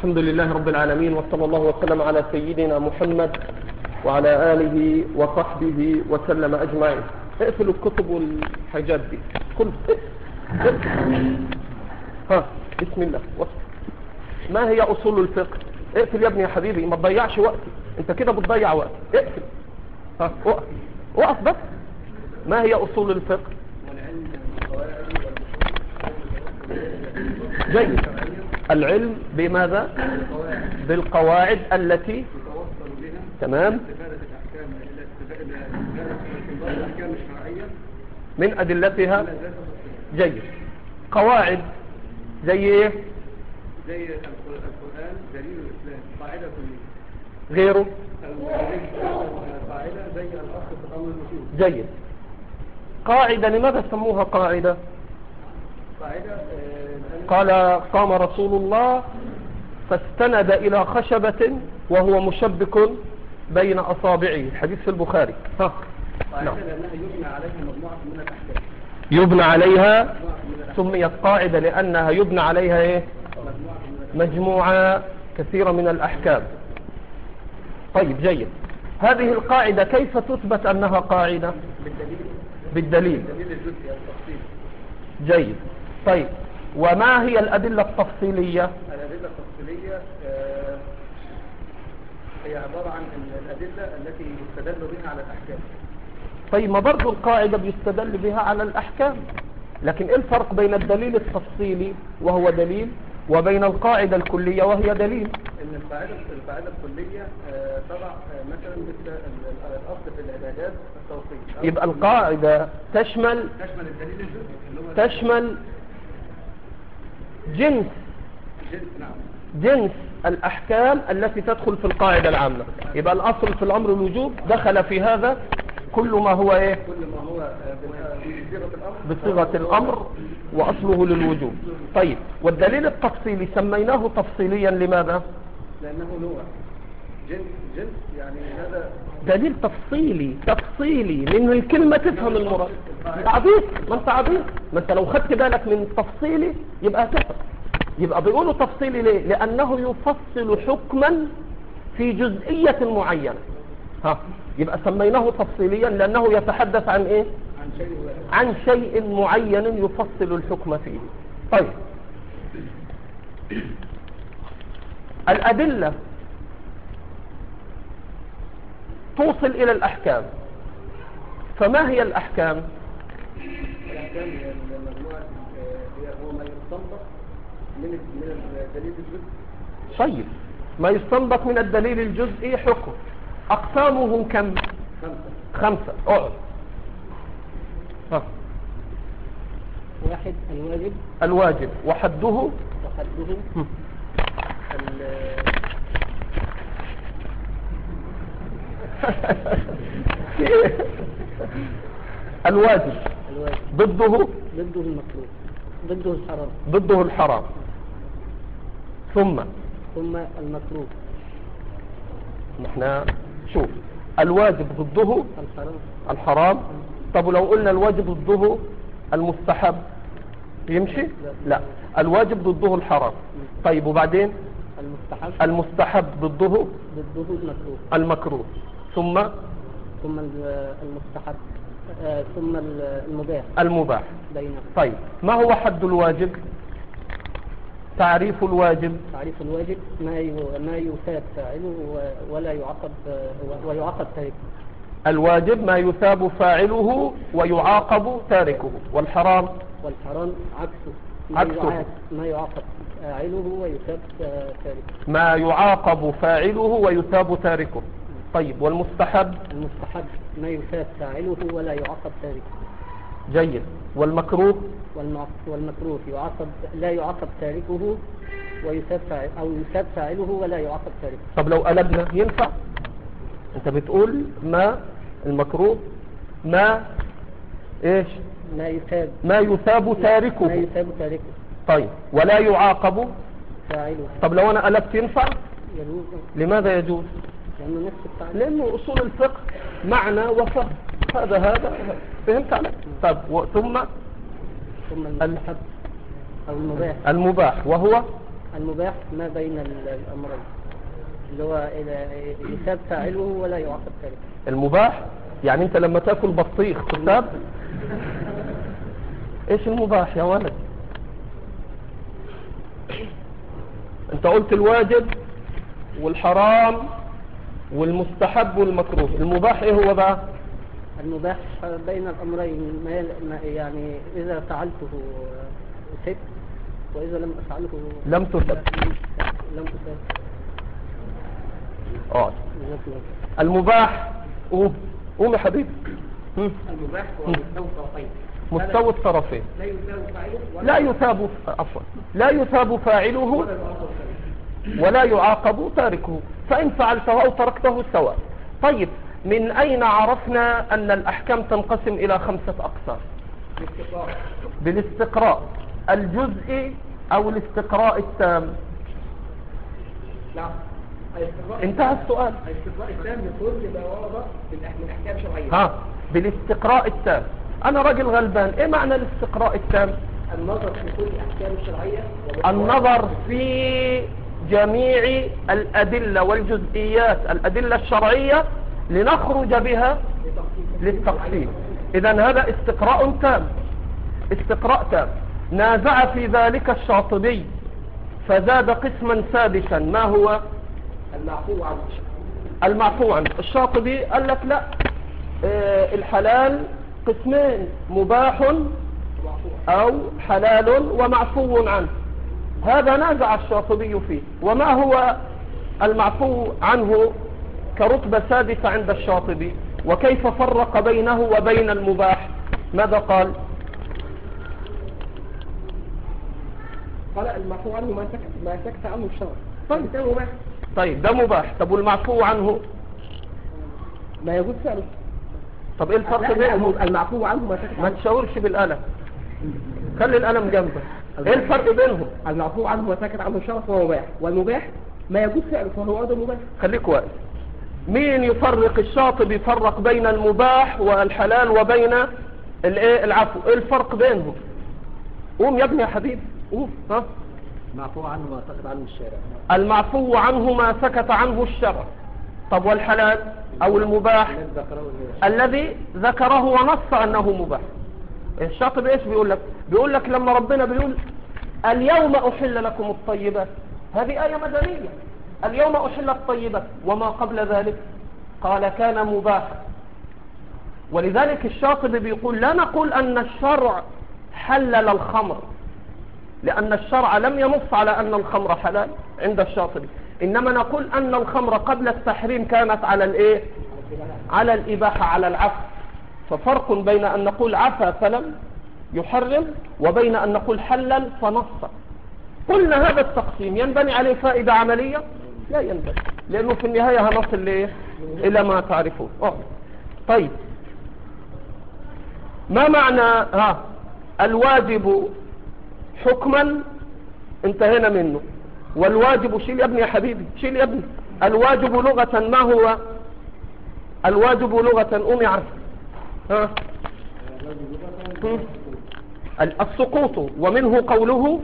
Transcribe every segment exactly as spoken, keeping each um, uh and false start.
الحمد لله رب العالمين، وصلى الله وسلم على سيدنا محمد وعلى آله وصحبه وسلم أجمعين. اقفلوا الكتب والحاجات دي كل اقفل. ها بسم الله. ما هي أصول الفقه؟ اقفل يا ابني يا حبيبي، ما تضيعش وقتي، انت كده بتضيع وقت. اقفل. ها وقف وقف بس. ما هي أصول الفقه؟ جيد. العلم بماذا؟ بالقواعد التي تمام من أدلتها. جيد. قواعد زي ايه؟ زي القرآن دليل الإسلام، قاعدة كلية. غيره؟ قاعدة زي الأصل في الأمر المفيد. جيد. قاعدة لماذا سموها قاعدة؟ قاعدة آه قال قام رسول الله فاستند إلى خشبة وهو مشبك بين أصابعه، الحديث في البخاري. ها. قاعدة لأنها يبنى عليها مجموعة من الأحكام. يبنى عليها، سميت قاعدة لأنها يبنى عليها إيه؟ مجموعة كثيرة من الأحكام. طيب جيد. هذه القاعدة كيف تثبت أنها قاعدة؟ بالدليل. بالدليل. بالدليل الجزئي التفصيلي. جيد. طيب وما هي الأدلة التفصيلية؟ الأدلة التفصيلية آه هي عبارة عن الأدلة التي يستدل بها على الأحكام. طيب ما برضو القاعدة بيستدل بها على الأحكام، لكن إيه الفرق بين الدليل التفصيلي وهو دليل وبين القاعدة الكلية وهي دليل؟ إن القاعدة القاعدة الكلية آه تضع آه مثلا مثل الأصل في العبادات التوقيت. يبقى القاعدة تشمل تشمل الدليل الجزئي اللي هو تشمل جنس جنس نعم جنس الأحكام التي تدخل في القاعدة العامة. يبقى الأصل في الأمر الوجوب، دخل في هذا كل ما هو إيه؟ كل ما هو بصيغة الأمر بصيغة الأمر وأصله للوجوب. طيب والدليل التفصيلي سميناه تفصيليا لماذا؟ لأنه نوع جنس جنس يعني هذا دليل تفصيلي تفصيلي من الكلمة تفهم المراد. انت عبيط، ما انت عبيط، ما انت لو خدت بالك من التفصيلي يبقى تفهم. يبقى بيقولوا تفصيلي ليه؟ لأنه يفصل حكما في جزئية معينة. ها يبقى سميناه تفصيليا لأنه يتحدث عن ايه؟ عن شيء عن شيء معين يفصل الحكم فيه. طيب الأدلة توصل إلى الأحكام، فما هي الأحكام؟ الأحكام هي المجموعة هي هو ما يستنبط من من الدليل الجزئي. طيب ما يستنبط من الدليل الجزئي حكم، أقسامه كم؟ خمسة. خمسة. اقعد. ها. واحد الواجب. الواجب وحده وحده هم. الواجب الواجب ضده ضده المكروه، ضده الحرام ضده الحرام. ثم ثم المكروه. نحن شوف الواجب ضده الحرام الحرام. طب ولو قلنا الواجب ضده المستحب يمشي؟ لا، الواجب ضده الحرام. طيب وبعدين المستحب المستحب ضده ضده المكروه. المكروه. ثم ثم المستحب آه ثم المباح المباح. بينهم. طيب ما هو حد الواجب؟ تعريف الواجب. تعريف الواجب ما ما يثاب فاعله ولا يعاقب ويعاقب تاركه. الواجب ما يثاب فاعله ويعاقب تاركه. والحرام والحرام عكسه ما عكسه يعاقب ما يعاقب فاعله ويثاب تاركه. ما يعاقب فاعله ويثاب تاركه. طيب والمستحب المستحب ما يثاب فاعله ولا يعاقب تاركه. جيد. والمكروه والمكروه يعاقب لا يعاقب تاركه ويثاب فاعل او يثاب فاعله ولا يعاقب تاركه. طب لو قلبنا ينفع؟ انت بتقول ما المكروه ما ايش؟ ما يثاب ما يثاب تاركه. ما يثاب تاركه. طيب ولا يعاقب فاعله. طب لو انا قلبت ينفع؟ يجوز. لماذا يجوز؟ لانه نفس التعريف. لانه اصول الفقه معنى وفهم. هذا هذا فهمت عليك؟ طب ثم ثم المستحب او المباح. المباح وهو المباح ما بين ال- الأمرين، اللي هو إذا يساب فاعله ولا يعاقب تاركه. المباح يعني انت لما تاكل بطيخ تساب؟ ايش المباح يا ولد؟ انت قلت الواجب والحرام والمستحب والمكروه، المباح ايه هو بقى؟ المباح بين الأمرين، ما ما- يعني إذا فعلته سبت، وإذا لم أفعله لم تسب. لم تسب. اه جزاك الله خير. المباح قوم قوم يا حبيبي. هم. المباح هو مستوى الطرفين، مستوى الطرفين، لا يساوي فاعله ولا لا يثاب عفوا لا يثاب فاعله ولا يعاقب تاركه. ولا يعاقب تاركه، فإن فعلته أو تركته سواء. طيب من أين عرفنا أن الأحكام تنقسم إلى خمسة أقسام؟ باستقراء. بالاستقراء الجزئي أو الاستقراء التام؟ لا، الاستقراء انتهى السؤال. الاستقراء التام لكل ما ورد من احكام شرعيه. ها بالاستقراء التام. أنا راجل غلبان، إيه معنى الاستقراء التام؟ النظر في كل الاحكام الشرعيه، النظر في جميع الأدلة والجزئيات الأدلة الشرعية لنخرج بها للتقسيم. إذن هذا استقراء تام، استقراء تام. نازع في ذلك الشاطبي فزاد قسما سادسا، ما هو؟ المعفو عنه. المعفو عنه. الشاطبي قال لك لا، آه الحلال قسمين، مباح أو حلال ومعفو عنه. هذا نازع الشاطبي فيه. وما هو المعفو عنه كرتبة سادسة عند الشاطبي؟ وكيف فرق بينه وبين المباح؟ ماذا قال؟ قال المعفو عنه ما سكت ما سكت عنه الشرع. طيب ده مباح. طيب ده مباح. طب والمعفو عنه ما يجوز فعله. طب ايه الفرق بينهم؟ المعفو عنه ما سكت ما عنه. تشاورش بالقلم، خلي القلم جنبك. ايه الفرق بينهم؟ المعفو عنه ما سكت عنه الشرع فهو مباح، والمباح ما يجوز فعله فهو ايضا مباح. خليك واقف. مين يفرق؟ الشاطبي يفرق بين المباح والحلال وبين الايه العفو. ايه الفرق بينهم؟ قوم يا ابني يا حبيبي قوم. ها المعفو عنه ما سكت عنه الشارع. المعفو عنه ما سكت عنه الشرع. طب والحلال او المباح الذي ذكره ونص انه مباح. الشاطبي ايش بيقول لك؟ بيقول لك لما ربنا بيقول اليوم احل لكم الطيبات، هذه آية مدنية. اليوم احل الطيبات، وما قبل ذلك قال كان مباحا. ولذلك الشاطبي بيقول لا نقول ان الشرع حلل الخمر، لأن الشرع لم ينص على أن الخمر حلال عند الشاطبي، إنما نقول أن الخمر قبل التحريم كانت على الإيه؟ على الإباحة، على العفو. ففرق بين أن نقول عفا فلم يحرم وبين أن نقول حلل فنص. قلنا هذا التقسيم ينبني عليه فائدة عملية؟ لا ينبني، لأنه في النهاية هنصل ليه؟ إلى ما تعرفون. أوه. طيب ما معنى ها الواجب حكما؟ انتهينا منه. والواجب شيل يا ابني يا حبيبي، شيل يا ابني. الواجب لغة ما هو؟ الواجب لغة قوم يعرف. ها السقوط، ومنه قوله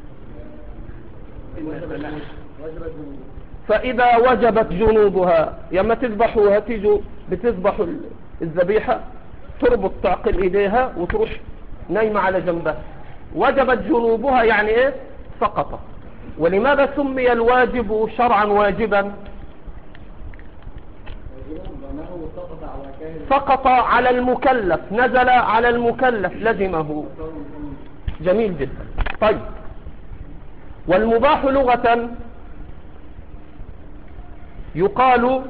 فإذا وجبت جنوبها. يما تذبحوا هتيجوا بتذبحوا الذبيحة تربط تعقل ايديها وتروح نايمة على جنبها. وجبت جنوبها يعني ايه؟ سقط. ولماذا سمي الواجب شرعا واجبا؟ سقط على المكلف، نزل على المكلف، لزمه. جميل جدا. طيب والمباح لغة يقال،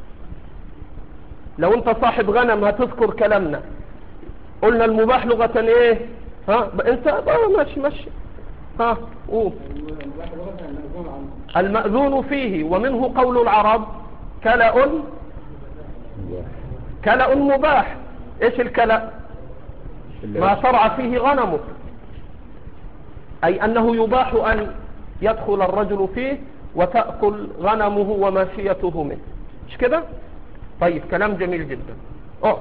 لو انت صاحب غنم هتذكر كلامنا، قلنا المباح لغة ايه؟ ها انت بقى ماشي ماشي. ها قول. المأذون فيه، ومنه قول العرب كلأ كلأ مباح. ايش الكلأ؟ ما شرع فيه غنمه، اي انه يباح ان يدخل الرجل فيه وتأكل غنمه وماشيته منه، مش كده؟ طيب كلام جميل جدا. اه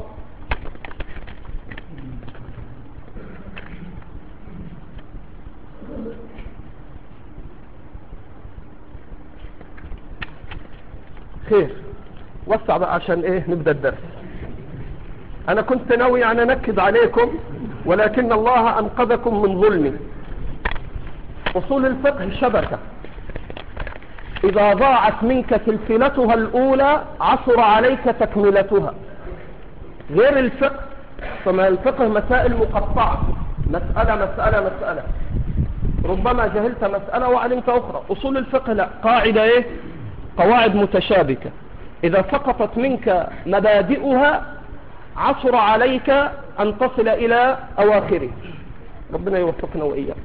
خير، وسع بقى عشان ايه نبدأ الدرس. انا كنت ناوي ان انكد عليكم، ولكن الله انقذكم من ظلمي. اصول الفقه شبكة، اذا ضاعت منك سلسلتها الاولى عصر عليك تكملتها. غير الفقه، فما الفقه مسائل مقطعة، مسألة مسألة مسألة، ربما جهلت مسألة وعلمت أخرى. أصول الفقه لا، قاعدة إيه؟ قواعد متشابكة، إذا سقطت منك مبادئها عصر عليك أن تصل إلى أواخره. ربنا يوفقنا وإياك.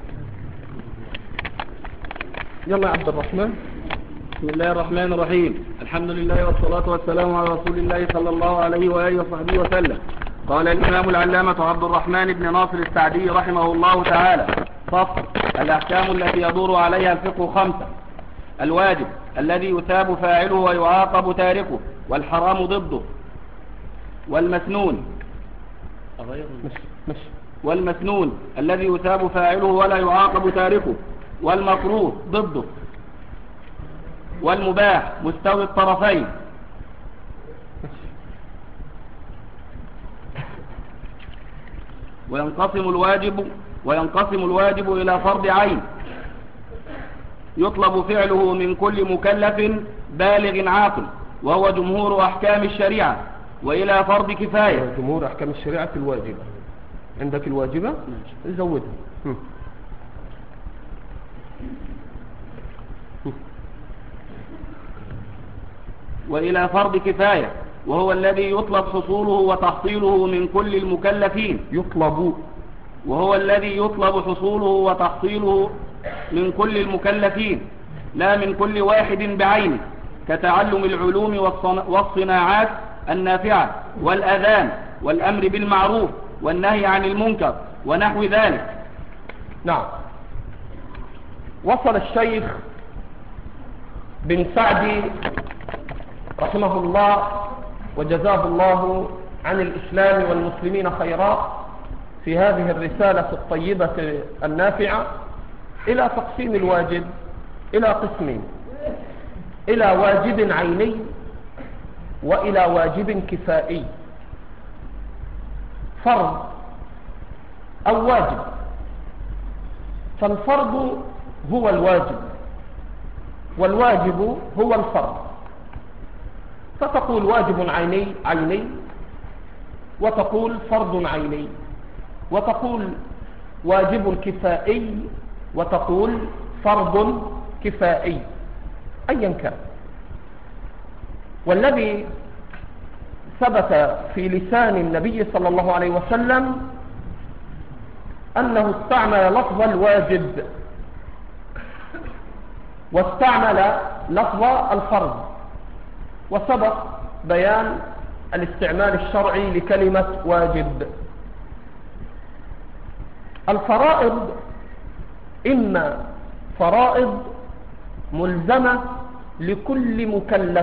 يلا يا عبد الرحمن. بسم الله الرحمن الرحيم. الحمد لله والصلاة والسلام على رسول الله صلى الله عليه وآله وصحبه وسلم. قال الإمام العلامة عبد الرحمن بن ناصر السعدي رحمه الله تعالى: فصل. الأحكام التي يدور عليها الفقه خمسة: الواجب الذي يثاب فاعله ويعاقب تاركه والحرام ضده، والمسنون والمسنون الذي يثاب فاعله ولا يعاقب تاركه، والمكروه ضده، والمباح مستوي الطرفين. وينقسم الواجب وينقسم الواجب إلى فرض عين يطلب فعله من كل مكلف بالغ عاقل، وهو جمهور أحكام الشريعة، وإلى فرض كفاية. جمهور أحكام الشريعة الواجبة. عندك الواجبة نزودها. وإلى فرض كفاية، وهو الذي يطلب حصوله وتحصيله من كل المكلفين. يطلب وهو الذي يطلب حصوله وتحصيله من كل المكلفين، لا من كل واحد بعينه، كتعلم العلوم والصناعات النافعة والأذان والأمر بالمعروف والنهي عن المنكر ونحو ذلك. نعم. وصل الشيخ بن سعدي رحمه الله وجزاه الله عن الإسلام والمسلمين خيرا في هذه الرسالة الطيبة النافعة إلى تقسيم الواجب إلى قسمين: إلى واجب عيني وإلى واجب كفائي. فرض أو واجب. فالفرض هو الواجب والواجب هو الفرض. فتقول واجب عيني عيني، وتقول فرض عيني، وتقول واجب كفائي، وتقول فرض كفائي، أيا كان. والذي ثبت في لسان النبي صلى الله عليه وسلم أنه استعمل لفظ الواجب واستعمل لفظ الفرض، وسبق بيان الاستعمال الشرعي لكلمة واجب. الفرائض إما فرائض ملزمة لكل مكلف،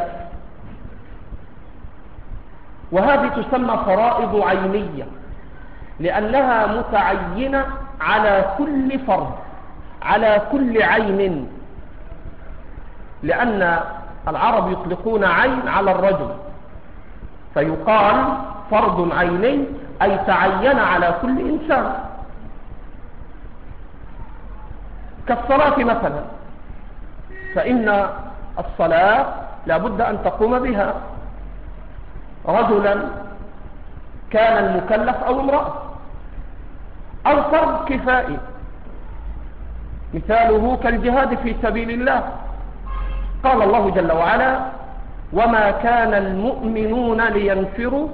وهذه تسمى فرائض عينية لأنها متعينة على كل فرد، على كل عين، لأن العرب يطلقون عين على الرجل، فيقال فرض عيني أي تعين على كل إنسان. كالصلاة مثلا، فإن الصلاة لابد أن تقوم بها، رجلا كان المكلف أو امرأة. أو فرض كفائي، مثاله كالجهاد في سبيل الله. قال الله جل وعلا: وما كان المؤمنون لينفروا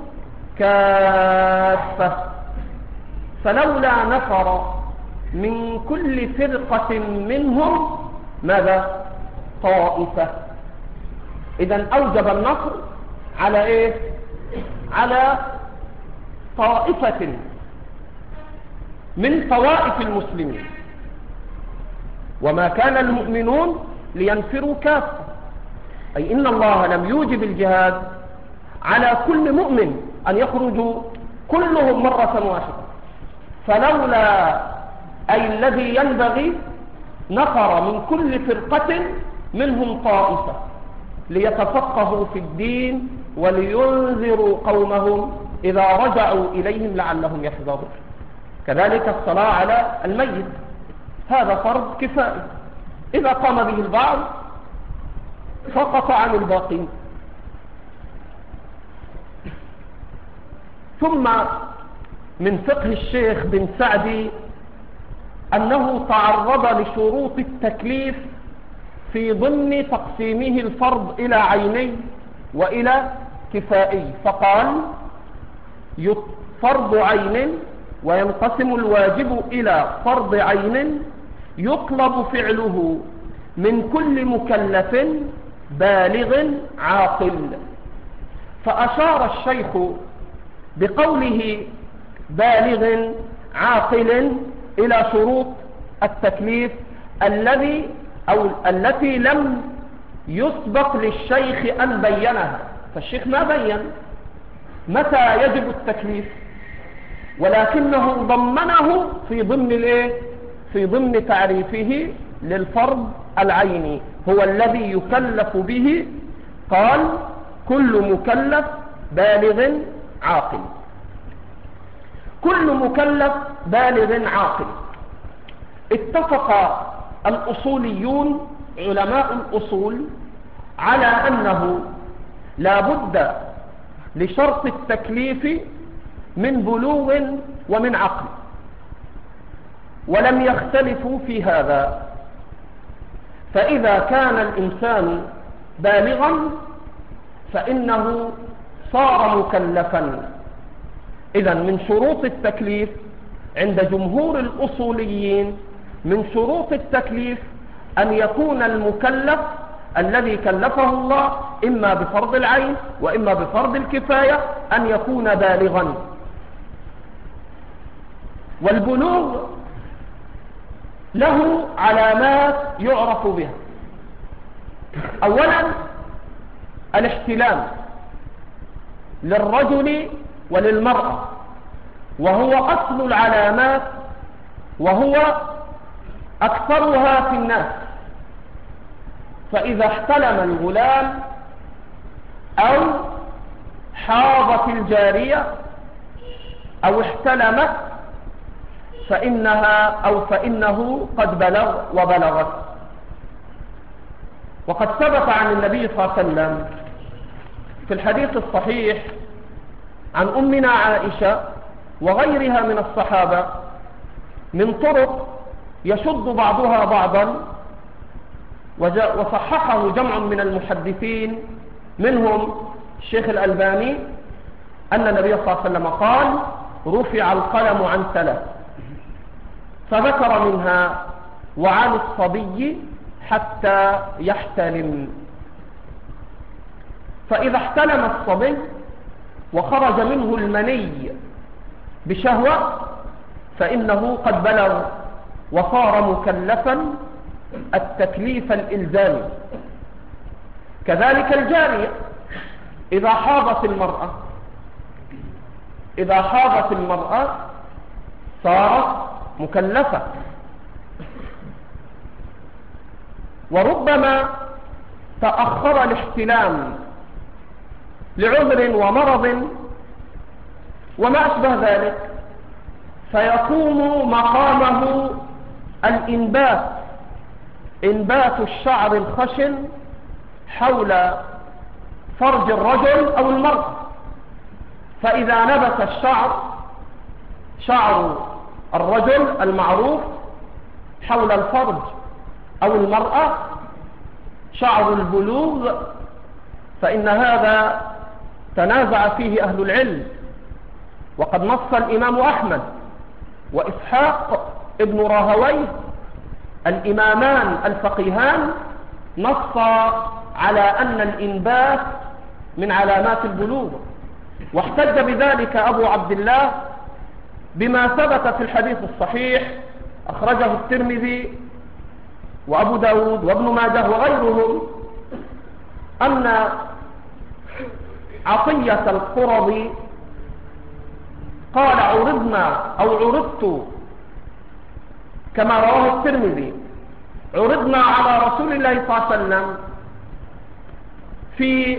كافة فلولا نفر من كل فرقة منهم ماذا؟ طائفة. إذن أوجب النصر على إيه؟ على طائفة من طوائف المسلمين. وما كان المؤمنون لينفروا كافة، أي إن الله لم يوجب الجهاد على كل مؤمن أن يخرجوا كلهم مرة واحدة، فلولا أي الذي ينبغي نفر من كل فرقة منهم طائفة. ليتفقهوا في الدين ولينذروا قومهم إذا رجعوا إليهم لعلهم يحذرون. كذلك الصلاة على الميت، هذا فرض كفائي، إذا قام به البعض سقط عن الباقين. ثم من فقه الشيخ بن سعدي أنه تعرض لشروط التكليف في ضمن تقسيمه الفرض إلى عيني وإلى كفائي، فقال فرض عين، وينقسم الواجب إلى فرض عين يطلب فعله من كل مكلف بالغ عاقل. فأشار الشيخ بقوله بالغ عاقل إلى شروط التكليف الذي أو التي لم يسبق للشيخ أن بينها، فالشيخ ما بين متى يجب التكليف، ولكنه ضمنه في ضمن الايه في ضمن تعريفه للفرض العيني، هو الذي يكلف به. قال كل مكلف بالغ عاقل. كل مكلف بالغ عاقل، اتفق الأصوليون علماء الأصول على أنه لا بد لشرط التكليف من بلوغ ومن عقل، ولم يختلفوا في هذا. فإذا كان الإنسان بالغا فإنه صار مكلفا. إذن من شروط التكليف عند جمهور الأصوليين، من شروط التكليف أن يكون المكلف الذي كلفه الله إما بفرض العين وإما بفرض الكفاية أن يكون بالغا. والبلوغ له علامات يعرف بها. أولا الاحتلام للرجل وللمرأة، وهو أصل العلامات وهو أكثرها في الناس. فإذا احتلم الغلام أو حاضت الجارية أو احتلمت فإنها أو فإنه قد بلغ وبلغت. وقد ثبت عن النبي صلى الله عليه وسلم في الحديث الصحيح عن أمنا عائشة وغيرها من الصحابة من طرق يشد بعضها بعضا، وصححه جمع من المحدثين منهم الشيخ الألباني، أن النبي صلى الله عليه وسلم قال رفع القلم عن ثلاث، فذكر منها وعن الصبي حتى يحتلم. فإذا احتلم الصبي وخرج منه المني بشهوة فإنه قد بلغ وصار مكلفا التكليف الإلزامي. كذلك الجارية إذا حاضت المرأة إذا حاضت المرأة صارت مكلفة. وربما تأخر الاحتلام لعذر ومرض وما أشبه ذلك، فيقوم مقامه الإنبات، إنبات الشعر الخشن حول فرج الرجل أو المرأة. فإذا نبت الشعر شعر الرجل المعروف حول الفرج أو المرأة شعر البلوغ، فإن هذا تنازع فيه أهل العلم. وقد نص الإمام أحمد وإسحاق ابن راهويه الإمامان الفقيهان نصا على أن الإنبات من علامات البلوغ. واحتج بذلك أبو عبد الله بما ثبت في الحديث الصحيح أخرجه الترمذي وأبو داود وابن ماجه وغيرهم، أن عطية القرظي قال عرضنا أو عرضت كما رواه الترمذي عرضنا على رسول الله صلى الله عليه وسلم في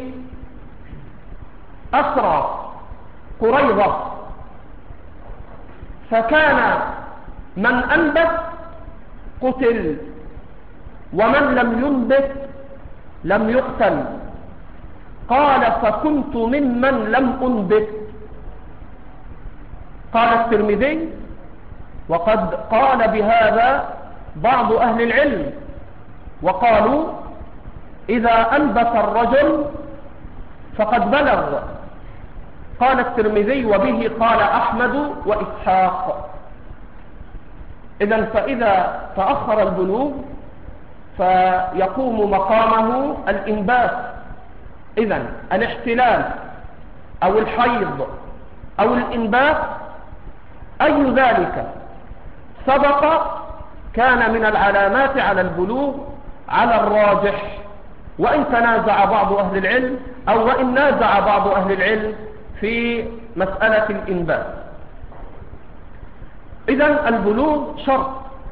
أسرى قريظة، فكان من أنبت قتل ومن لم ينبت لم يقتل. قال فكنت ممن لم أنبت. قال الترمذي وقد قال بهذا بعض أهل العلم، وقالوا إذا أنبت الرجل فقد بلغ. قال الترمذي وبه قال أحمد وإسحاق. إذن فإذا تأخر البلوغ فيقوم مقامه الإنبات. إذن الاحتلال أو الحيض أو الإنبات أي ذلك سبق كان من العلامات على البلوغ على الراجح، وإن تنازع بعض أهل العلم أو وإن نازع بعض أهل العلم في مسألة الإنبات. إذن البلوغ شرط،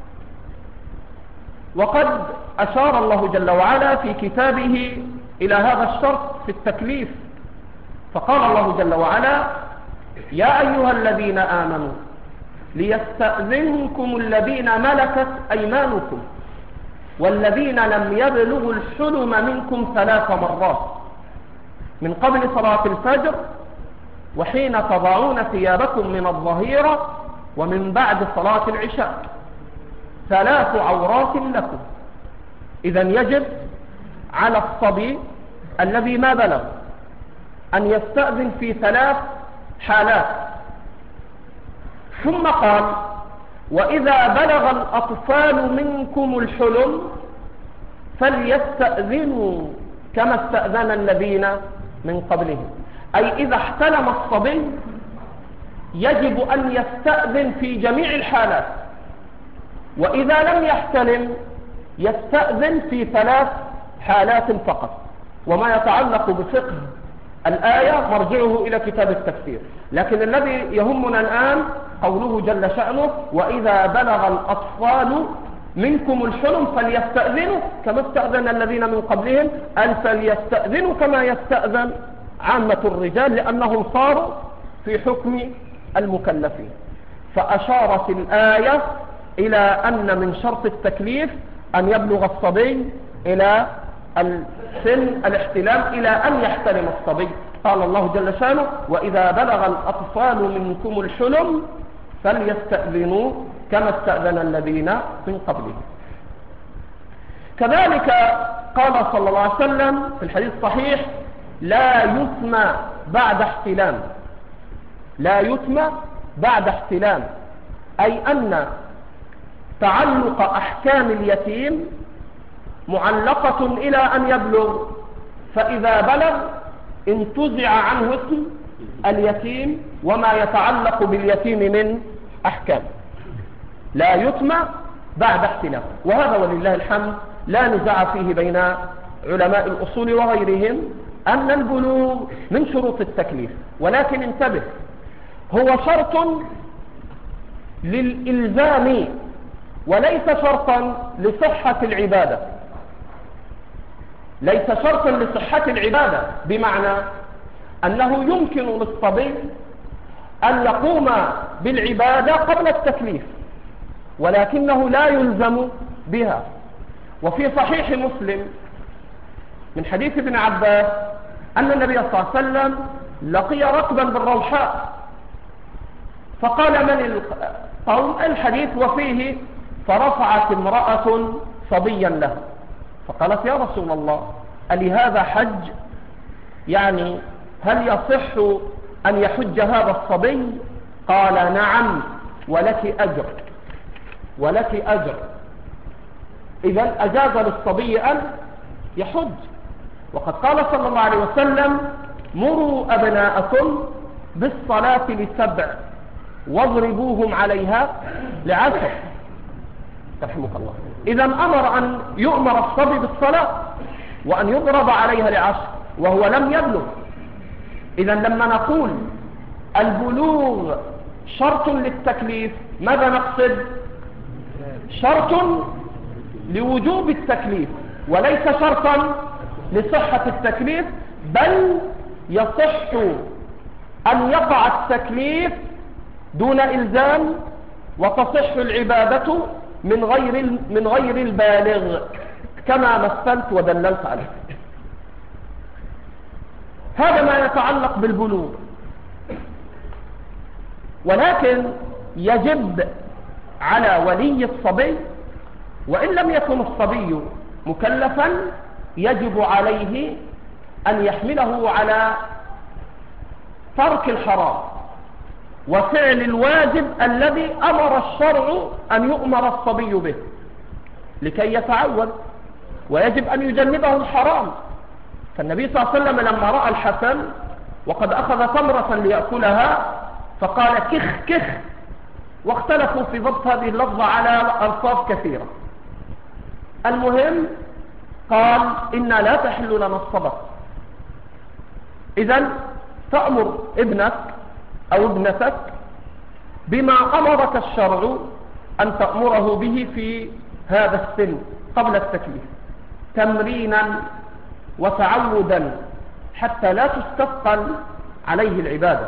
وقد أشار الله جل وعلا في كتابه إلى هذا الشرط في التكليف، فقال الله جل وعلا يا أيها الذين آمنوا ليستأذنكم الذين ملكت أيمانكم والذين لم يبلغوا الحلم منكم ثلاث مرات من قبل صلاة الفجر وحين تضعون ثيابكم من الظهيرة ومن بعد صلاة العشاء، ثلاث عورات لكم. إذن يجب على الصبي الذي ما بلغ أن يستأذن في ثلاث حالات. ثم قال وإذا بلغ الأطفال منكم الحلم فليستأذنوا كما استأذن الذين من قبلهم، أي إذا احتلم الصبي يجب أن يستأذن في جميع الحالات، وإذا لم يحتلم يستأذن في ثلاث حالات فقط. وما يتعلق بفقه الآية مرجعه إلى كتاب التفسير، لكن الذي يهمنا الآن قوله جل شأنه وإذا بلغ الأطفال منكم الحلم فليستأذنوا كما استأذن الذين من قبلهم، أن فليستأذنوا كما يستأذن عامة الرجال لأنهم صاروا في حكم المكلفين. فأشارت الآية إلى أن من شرط التكليف أن يبلغ الصبي إلى السن الاحتلام، إلى أن يحتلم الصبي. قال الله جل شانه وإذا بلغ الأطفال منكم الحلم فليستأذنوا كما استأذن الذين من قبلهم. كذلك قال صلى الله عليه وسلم في الحديث الصحيح لا يتم بعد احتلام، لا يتم بعد احتلام، أي أن تعلق أحكام اليتيم معلقة إلى أن يبلغ، فإذا بلغ انتزع عنه اسم اليتيم وما يتعلق باليتيم من أحكام. لا يتم بعد احتلام، وهذا ولله الحمد لا نزاع فيه بين علماء الأصول وغيرهم أن البلوغ من شروط التكليف، ولكن انتبه هو شرط للإلزام وليس شرطا لصحة العبادة، ليس شرطا لصحة العبادة، بمعنى أنه يمكن للصبي أن يقوم بالعبادة قبل التكليف ولكنه لا يلزم بها. وفي صحيح مسلم من حديث ابن عباس أن النبي صلى الله عليه وسلم لقي ركبا بالروحاء فقال من القوم؟ الحديث وفيه فرفعت امرأة صبيا له فقالت يا رسول الله ألي هذا حج؟ يعني هل يصح أن يحج هذا الصبي؟ قال نعم ولك أجر، ولك أجر. إذن أجاز للصبي أن يحج. وقد قال صلى الله عليه وسلم مروا أبناءكم بالصلاة لسبع واضربوهم عليها لعشر. رحمك الله. إذن أمر أن يؤمر الصبي بالصلاة وأن يضرب عليها لعشر وهو لم يبلغ. إذن لما نقول البلوغ شرط للتكليف ماذا نقصد؟ شرط لوجوب التكليف وليس شرطا لصحة التكليف، بل يصح أن يقع التكليف دون إلزام وتصح العبادة من غير من غير البالغ كما مثلت ودللت عليه. هذا ما يتعلق بالبلوغ. ولكن يجب على ولي الصبي، وإن لم يكن الصبي مكلفا، يجب عليه أن يحمله على ترك الحرام وفعل الواجب الذي أمر الشرع أن يؤمر الصبي به لكي يتعود، ويجب أن يجنبه الحرام. فالنبي صلى الله عليه وسلم لما رأى الحسن وقد أخذ تمرة ليأكلها فقال كخ كخ، واختلفوا في ضبط هذه اللفظة على ألفاظ كثيرة. المهم قال إنا لا تحل لنا الصبر. إذن تأمر ابنك أو ابنتك بما أمرك الشرع أن تأمره به في هذا السن قبل التكليف، تمرينا وتعودا حتى لا تستثقل عليه العبادة.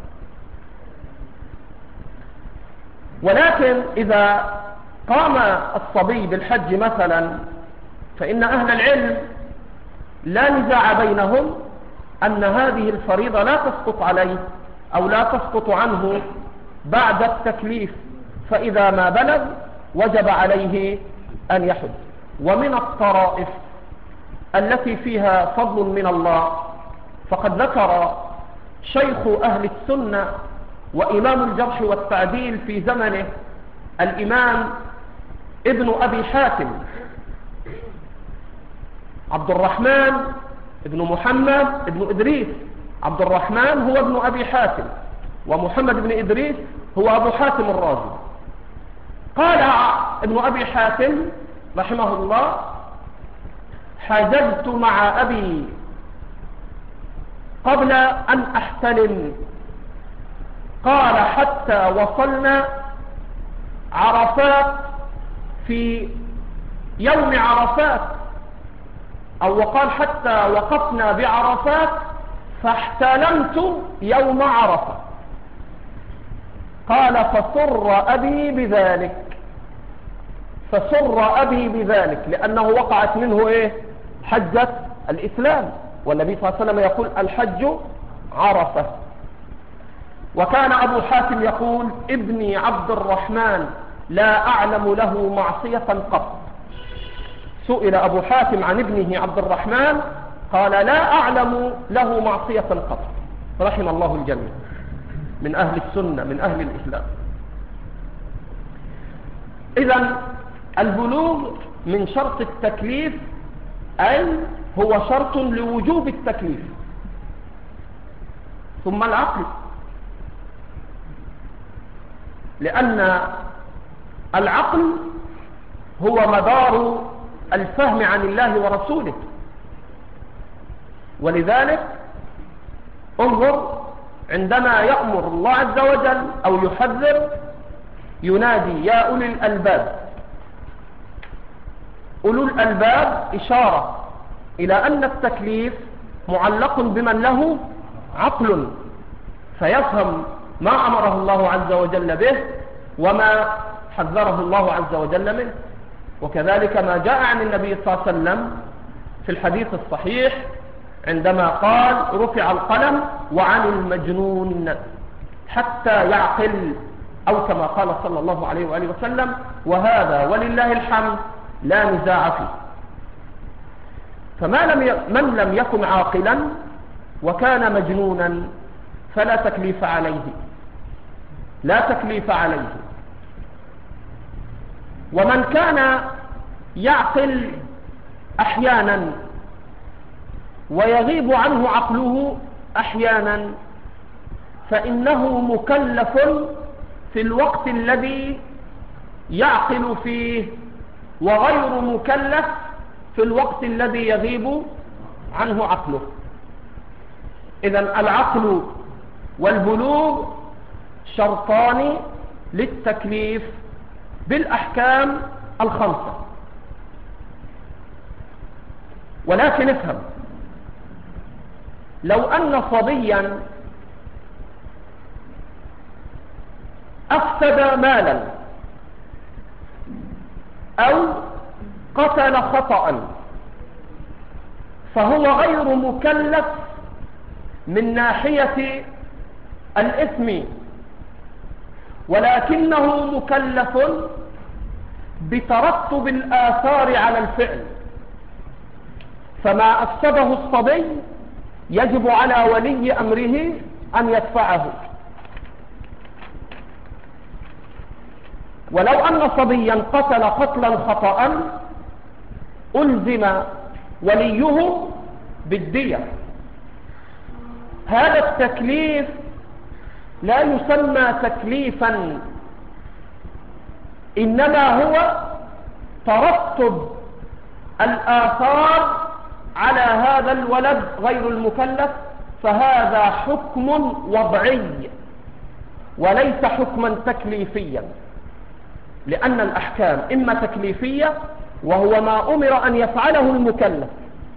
ولكن إذا قام الصبي بالحج مثلا، فإن أهل العلم لا نزاع بينهم أن هذه الفريضة لا تسقط عليه أو لا تسقط عنه بعد التكليف، فإذا ما بلغ وجب عليه أن يحج. ومن الطرائف التي فيها فضل من الله، فقد ذكر شيخ أهل السنة وإمام الجرح والتعديل في زمنه الإمام ابن أبي حاتم عبد الرحمن ابن محمد ابن إدريس. عبد الرحمن هو ابن أبي حاتم، ومحمد بن إدريس هو أبو حاتم الرازي. قال ابن أبي حاتم رحمه الله: حججت مع أبي قبل أن أحتلم، قال حتى وصلنا عرفات في يوم عرفات، أو وقال حتى وقفنا بعرفات فاحتلمت يوم عرفة. قال فسر أبي بذلك، فسر أبي بذلك لأنه وقعت منه إيه؟ حجة الإسلام، والنبي صلى الله عليه وسلم يقول الحج عرفة. وكان أبو حاتم يقول: ابني عبد الرحمن لا أعلم له معصية قط. سئل أبو حاتم عن ابنه عبد الرحمن قال: لا أعلم له معصية قط. رحم الله الجميع من أهل السنة من أهل الإسلام. إذن البلوغ من شرط التكليف، أي هو شرط لوجوب التكليف. ثم العقل، لأن العقل هو مدار الفهم عن الله ورسوله. ولذلك انظر عندما يأمر الله عز وجل أو يحذر ينادي: يا أولي الألباب. أولو الألباب إشارة إلى أن التكليف معلق بمن له عقل، فيفهم ما أمره الله عز وجل به وما حذره الله عز وجل منه. وكذلك ما جاء عن النبي صلى الله عليه وسلم في الحديث الصحيح عندما قال: رفع القلم وعن المجنون حتى يعقل، أو كما قال صلى الله عليه وآله وسلم، وهذا ولله الحمد لا نزاع فيه. فما لم ي... من لم يكن عاقلا وكان مجنونا فلا تكليف عليه، لا تكليف عليه. ومن كان يعقل أحيانا ويغيب عنه عقله أحيانا، فإنه مكلف في الوقت الذي يعقل فيه، وغير مكلف في الوقت الذي يغيب عنه عقله. إذن العقل والبلوغ شرطان للتكليف بالأحكام الخمسة. ولكن افهم، لو أن صبيا أفسد مالا أو قتل خطأ فهو غير مكلف من ناحية الإثم، ولكنه مكلف بترتب الآثار على الفعل، فما أفسده الصبي يجب على ولي أمره أن يدفعه. ولو أن صبيا قتل قتلا خطأ ألزم وليه بالدية. هذا التكليف لا يسمى تكليفا، إنما هو ترتب الآثار على هذا الولد غير المكلف، فهذا حكم وضعي وليس حكما تكليفيا، لأن الأحكام إما تكليفية وهو ما أمر أن يفعله المكلف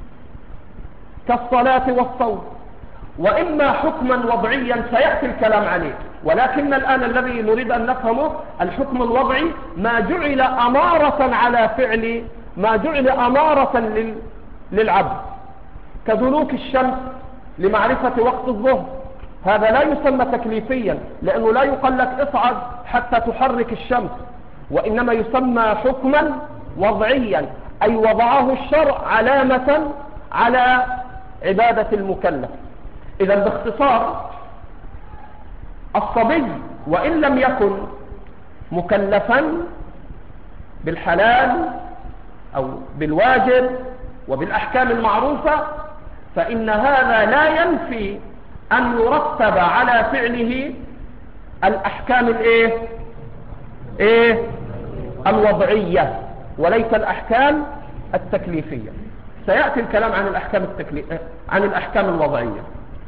كالصلاة والصوم، وإما حكما وضعيا سيأتي الكلام عليه. ولكن الآن الذي نريد أن نفهمه الحكم الوضعي ما جعل أمارة على فعل، ما جعل أمارة لل... للعبد، كدلوك الشمس لمعرفة وقت الظهر، هذا لا يسمى تكليفيا، لأنه لا يقال لك اصعد حتى تحرك الشمس، وإنما يسمى حكما وضعيا، أي وضعه الشرع علامة على عبادة المكلف. إذا باختصار الصبي وإن لم يكن مكلفا بالحلال أو بالواجب وبالأحكام المعروفة، فإن هذا لا ينفي أن يرتب على فعله الأحكام الإيه؟ إيه؟ الوضعية وليس الأحكام التكليفية. سيأتي الكلام عن الأحكام التكليف... عن الأحكام الوضعية.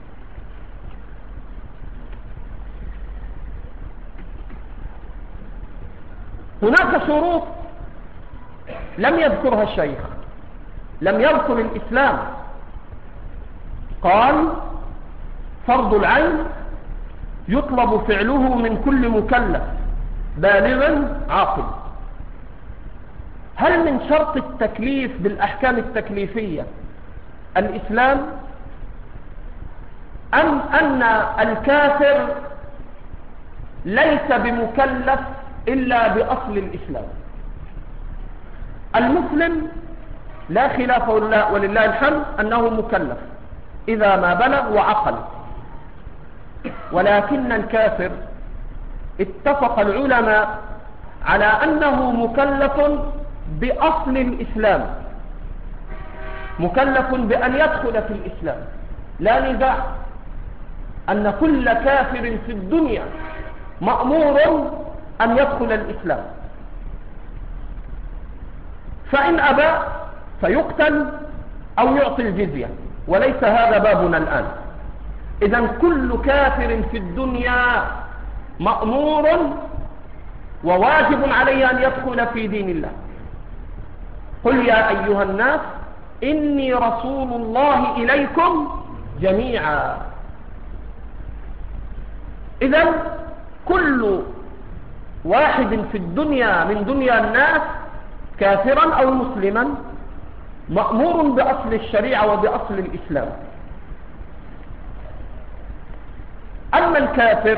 هناك شروط لم يذكرها الشيخ، لم يذكر الإسلام. قال فرض العين يطلب فعله من كل مكلف بالغ عاقل. هل من شرط التكليف بالأحكام التكليفية الإسلام، أم أن الكافر ليس بمكلف إلا بأصل الإسلام؟ المسلم لا خلاف ولله الحمد أنه مكلف إذا ما بلغ وعقل، ولكن الكافر اتفق العلماء على أنه مكلف بأصل الإسلام، مكلف بأن يدخل في الإسلام، لا نزاع أن كل كافر في الدنيا مأمور أن يدخل الإسلام، فإن أبى فيقتل أو يعطي الجزية، وليس هذا بابنا الآن. إذن كل كافر في الدنيا مأمور وواجب عليه أن يدخل في دين الله. قل يا أيها الناس إني رسول الله إليكم جميعا. إذن كل واحد في الدنيا من دنيا الناس كافرا أو مسلما مأمور بأصل الشريعة وبأصل الإسلام. أما الكافر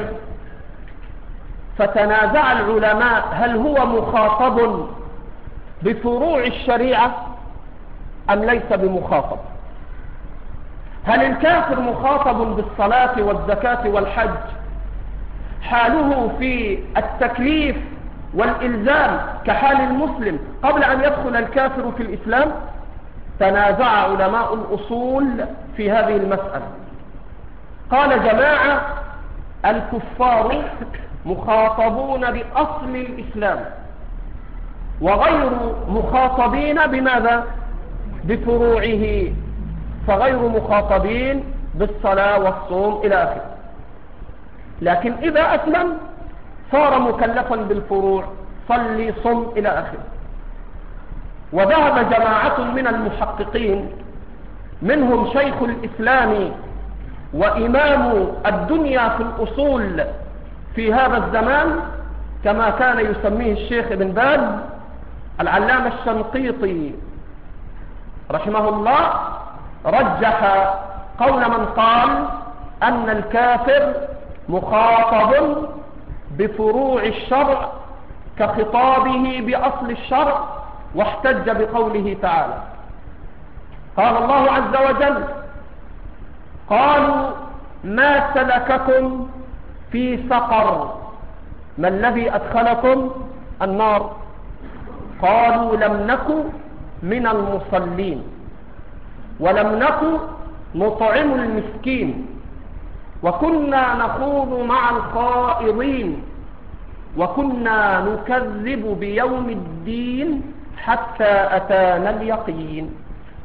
فتنازع العلماء هل هو مخاطب بفروع الشريعة أم ليس بمخاطب؟ هل الكافر مخاطب بالصلاة والزكاة والحج حاله في التكليف والإلزام كحال المسلم قبل أن يدخل الكافر في الإسلام؟ تنازع علماء الأصول في هذه المسألة. قال جماعة الكفار مخاطبون بأصل الإسلام وغير مخاطبين بماذا؟ بفروعه، فغير مخاطبين بالصلاة والصوم إلى آخره. لكن إذا أسلم صار مكلفا بالفروع، صلي صم إلى آخره. وذهب جماعة من المحققين منهم شيخ الإسلام وإمام الدنيا في الأصول في هذا الزمان كما كان يسميه الشيخ ابن باز، العلامة الشنقيطي رحمه الله رجح قول من قال أن الكافر مخاطب بفروع الشرع كخطابه بأصل الشرع، واحتج بقوله تعالى. قال الله عز وجل: قالوا ما سلككم في سقر، ما الذي أدخلكم النار؟ قالوا لم نكن من المصلين ولم نكن نطعم المسكين وكنا نخوض مع الخائضين وكنا نكذب بيوم الدين حتى أتانا اليقين.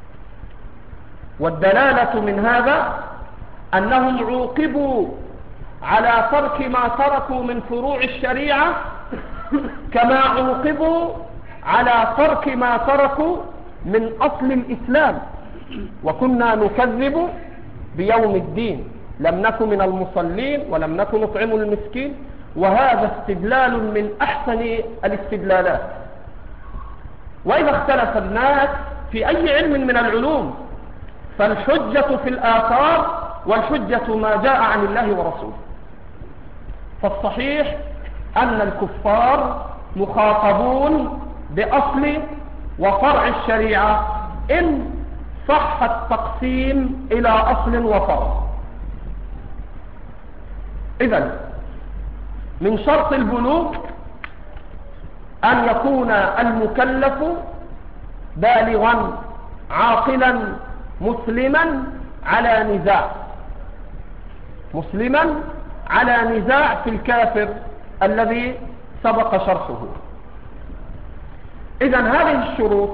والدلالة من هذا أنهم عوقبوا على ترك ما تركوا من فروع الشريعة كما عوقبوا على ترك ما تركوا من أصل الإسلام. وكنا نكذب بيوم الدين، لم نكن من المصلين ولم نكن نطعم المسكين. وهذا استدلال من أحسن الاستدلالات. وإذا اختلف الناس في أي علم من العلوم فالحجة في الآثار والحجة ما جاء عن الله ورسوله. فالصحيح أن الكفار مخاطبون بأصل وفرع الشريعة إن صح التقسيم إلى أصل وفرع. إذن من شرط البلوغ أن يكون المكلف بالغا عاقلا مسلما على نزاع مسلما على نزاع في الكافر الذي سبق شرحه. إذن هذه الشروط: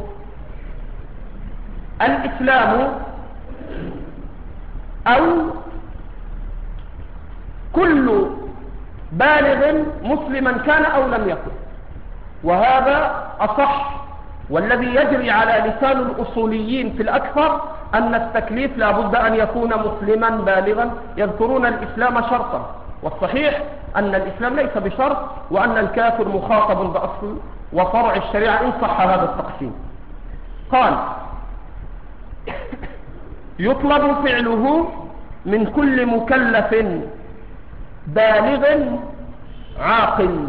الإسلام أو كل بالغ مسلما كان أو لم يكن. وهذا أصح، والذي يجري على لسان الأصوليين في الأكثر أن التكليف لا بد أن يكون مسلما بالغا، يذكرون الإسلام شرطا، والصحيح أن الإسلام ليس بشرط، وأن الكافر مخاطب بأصل وفرع الشريعة إن صح هذا التقسيم. قال: يطلب فعله من كل مكلف بالغ عاقل.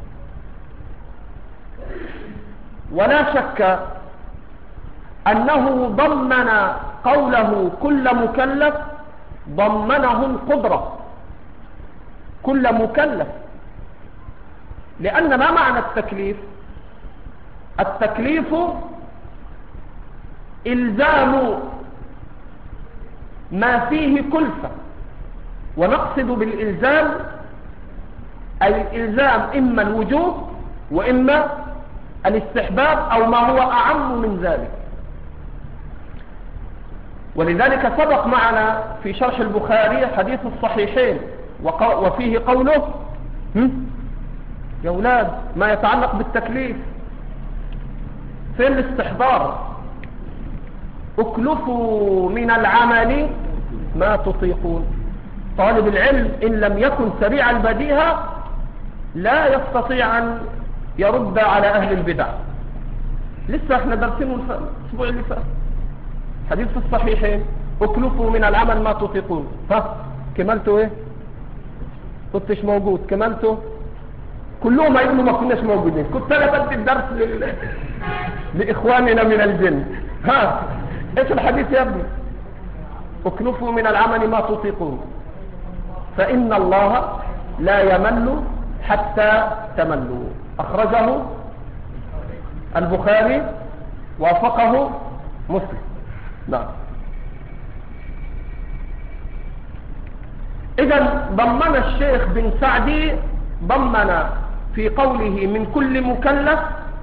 ولا شك أنه ضمن قوله كل مكلف ضمنه القدرة، كل مكلف، لأن ما معنى التكليف؟ التكليف إلزام ما فيه كلفة، ونقصد بالإلزام أي الإلزام إما الوجوب وإما الاستحباب أو ما هو أعم من ذلك. ولذلك سبق معنا في شرح البخاري حديث الصحيحين وفيه قوله يا أولاد ما يتعلق بالتكليف في الاستحضار: اكلفوا من العمل ما تطيقون. طالب العلم إن لم يكن سريع البديهة لا يستطيع أن يرد على أهل البدع. لسه احنا درسينه الأسبوع اللي فات حديث في الصحيحين: اكلفوا من العمل ما تطيقون. ها كملتوا ايه؟ كنتش موجود. كملتوا؟ كلهم هيقولوا ما كناش موجودين. كنت انا بدي الدرس لل... لاخواننا من الجن. ها ايش الحديث يا ابني؟ اكلفوا من العمل ما تطيقون فإن الله لا يمل حتى تملوا. أخرجه البخاري وافقه مسلم. نعم. إذن ضمن الشيخ بن سعدي ضمن في قوله من كل مكلف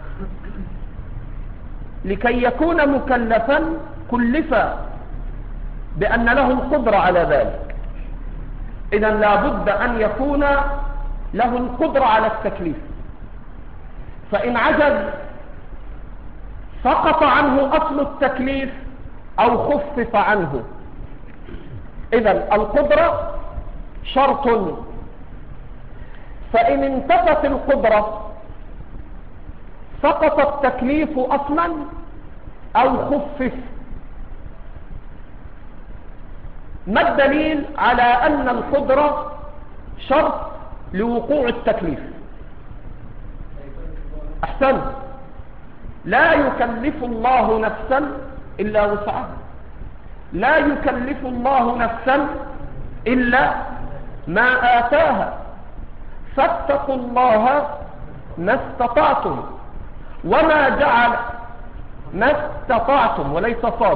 لكي يكون مكلفا كلفا بأن له القدرة على ذلك. إذن لا بد أن يكون له القدرة على التكليف، فإن عجز سقط عنه أصل التكليف أو خفف عنه. إذن القدرة شرط، فإن انتفت القدرة سقط التكليف أصلا أو خفف. ما الدليل على أن القدرة شرط لوقوع التكليف؟ أحسن، لا يكلف الله نفسا إلا وسعها، لا يكلف الله نفسا إلا ما آتاها، فاتقوا الله ما استطعتم، وما جعل ما استطعتم وليس صاد،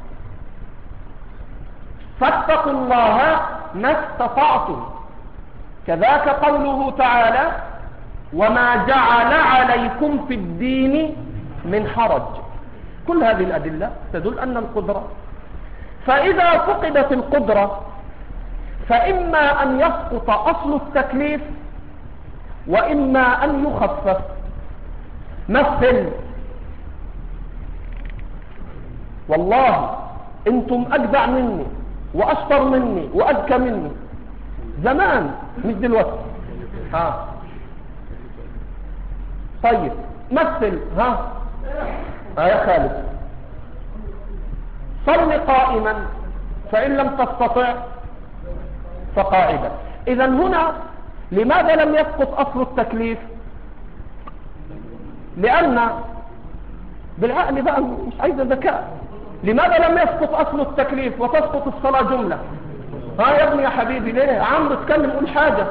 فاتقوا الله ما استطعتم. كذاك قوله تعالى وما جعل عليكم في الدين من حرج. كل هذه الأدلة تدل أن القدرة، فإذا فقدت القدرة فإما أن يسقط أصل التكليف وإما أن يخفف. مثل، والله انتم أجدع مني وأشطر مني وأذكى مني زمان مش دلوقتي. ها طيب مثل، ها ها يا خالد، صل قائما فإن لم تستطع فقاعدا. إذا هنا لماذا لم يسقط أصل التكليف؟ لأن بالعقل بقى مش عايز ذكاء. لماذا لم يسقط أصل التكليف وتسقط الصلاة جملة؟ ها يا ابني يا حبيبي ليه؟ عمرو اتكلم قول حاجة.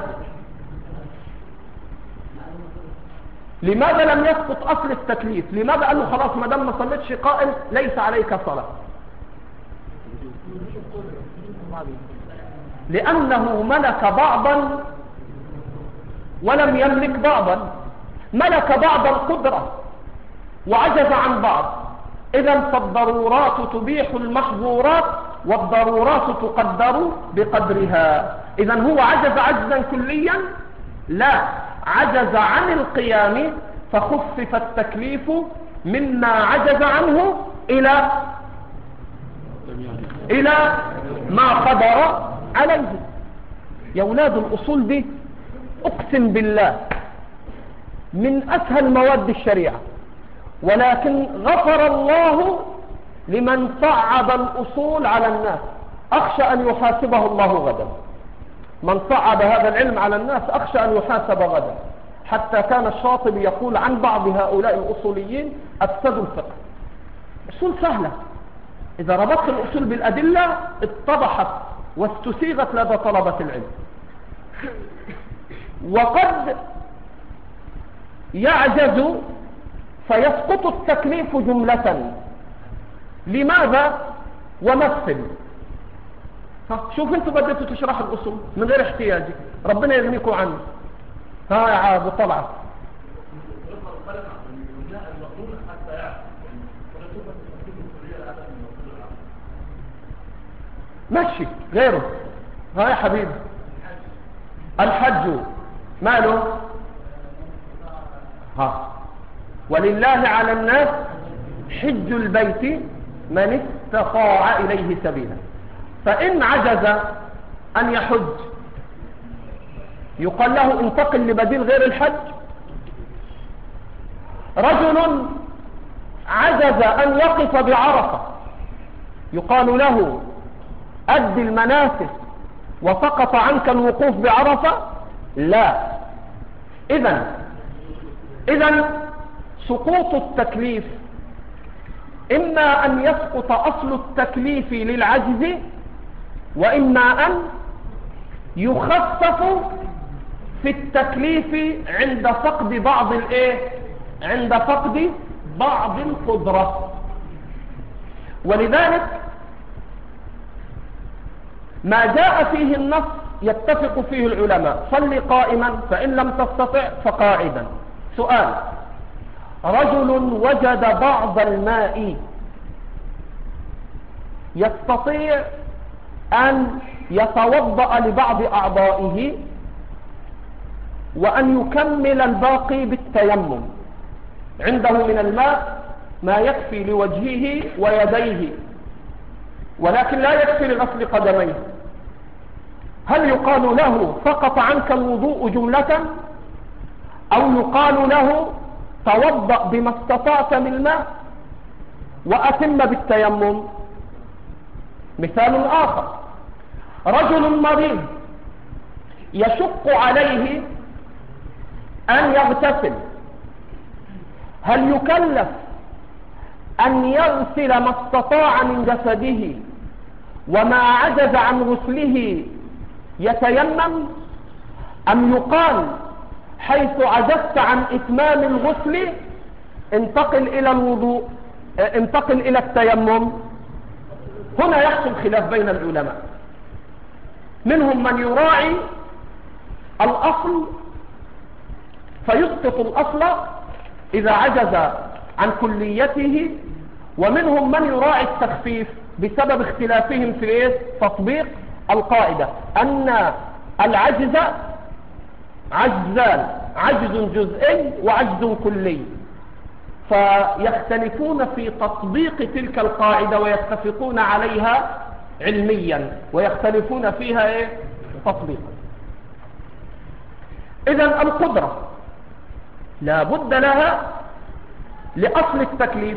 لماذا لم يسقط أصل التكليف؟ لماذا قال له خلاص ما دام ما صليتش قائم ليس عليك صلاة؟ لأنه ملك بعضا ولم يملك بعضا، ملك بعض القدرة وعجز عن بعض. إذن فالضرورات تبيح المحظورات والضرورات تقدر بقدرها. إذن هو عجز عجزا كليا؟ لا، عجز عن القيام فخفف التكليف مما عجز عنه إلى إلى ما قدر عليه. يا أولاد الأصول دي أقسم بالله من أسهل مواد الشريعة، ولكن غفر الله لمن صعب الأصول على الناس. أخشى أن يحاسبه الله غدا. من صعب هذا العلم على الناس أخشى أن يحاسب غدا. حتى كان الشاطبي يقول عن بعض هؤلاء الأصوليين أفسدوا الفقه. أصول سهلة، إذا ربطت الأصول بالأدلة اتضحت واستسيغت لدى طلبة العلم. وقد يعجز فيسقط التكليف جملة. لماذا؟ ومثل. شوف انتوا بدأتوا تشرحوا الأصول من غير احتياجي، ربنا يغنيكم عنه. ها يا عابد طلعت ماشي غيره. ها يا حبيبي الحج ماله؟ ها ولله على الناس حج البيت من استطاع إليه سبيلا. فإن عجز أن يحج يقال له انتقل لبديل غير الحج. رجل عجز أن يقف بعرفة يقال له أد المناسك وسقط عنك الوقوف بعرفة؟ لا. إذن إذن سقوط التكليف إما أن يسقط أصل التكليف للعجز وإما أن يخفف في التكليف عند فقد بعض الإيه؟ عند فقد بعض القدرة. ولذلك ما جاء فيه النص يتفق فيه العلماء. صل قائما فإن لم تستطع فقاعدا. سؤال: رجل وجد بعض الماء يستطيع أن يتوضأ لبعض أعضائه وأن يكمل الباقي بالتيمم. عنده من الماء ما يكفي لوجهه ويديه ولكن لا يكفي لغسل قدميه، هل يقال له سقط عنك الوضوء جملة، أو يقال له توضأ بما استطعت من الماء وأتم بالتيمم؟ مثال آخر، رجل مريض يشق عليه أن يغتسل، هل يكلف أن يغسل ما استطاع من جسده وما عجز عن غسله يتيمم، أم يقال حيث عجزت عن إتمام الغسل انتقل إلى الوضوء انتقل إلى التيمم؟ هنا يحصل خلاف بين العلماء، منهم من يراعي الأصل فيسقط الأصل إذا عجز عن كليته، ومنهم من يراعي التخفيف بسبب اختلافهم في إيه؟ تطبيق القاعدة أن العجز عجزان، عجز جزئي وعجز كلي، فيختلفون في تطبيق تلك القاعدة ويتفقون عليها علميا ويختلفون فيها إيه؟ تطبيقا. إذن القدرة لا بد لها لأصل التكليف،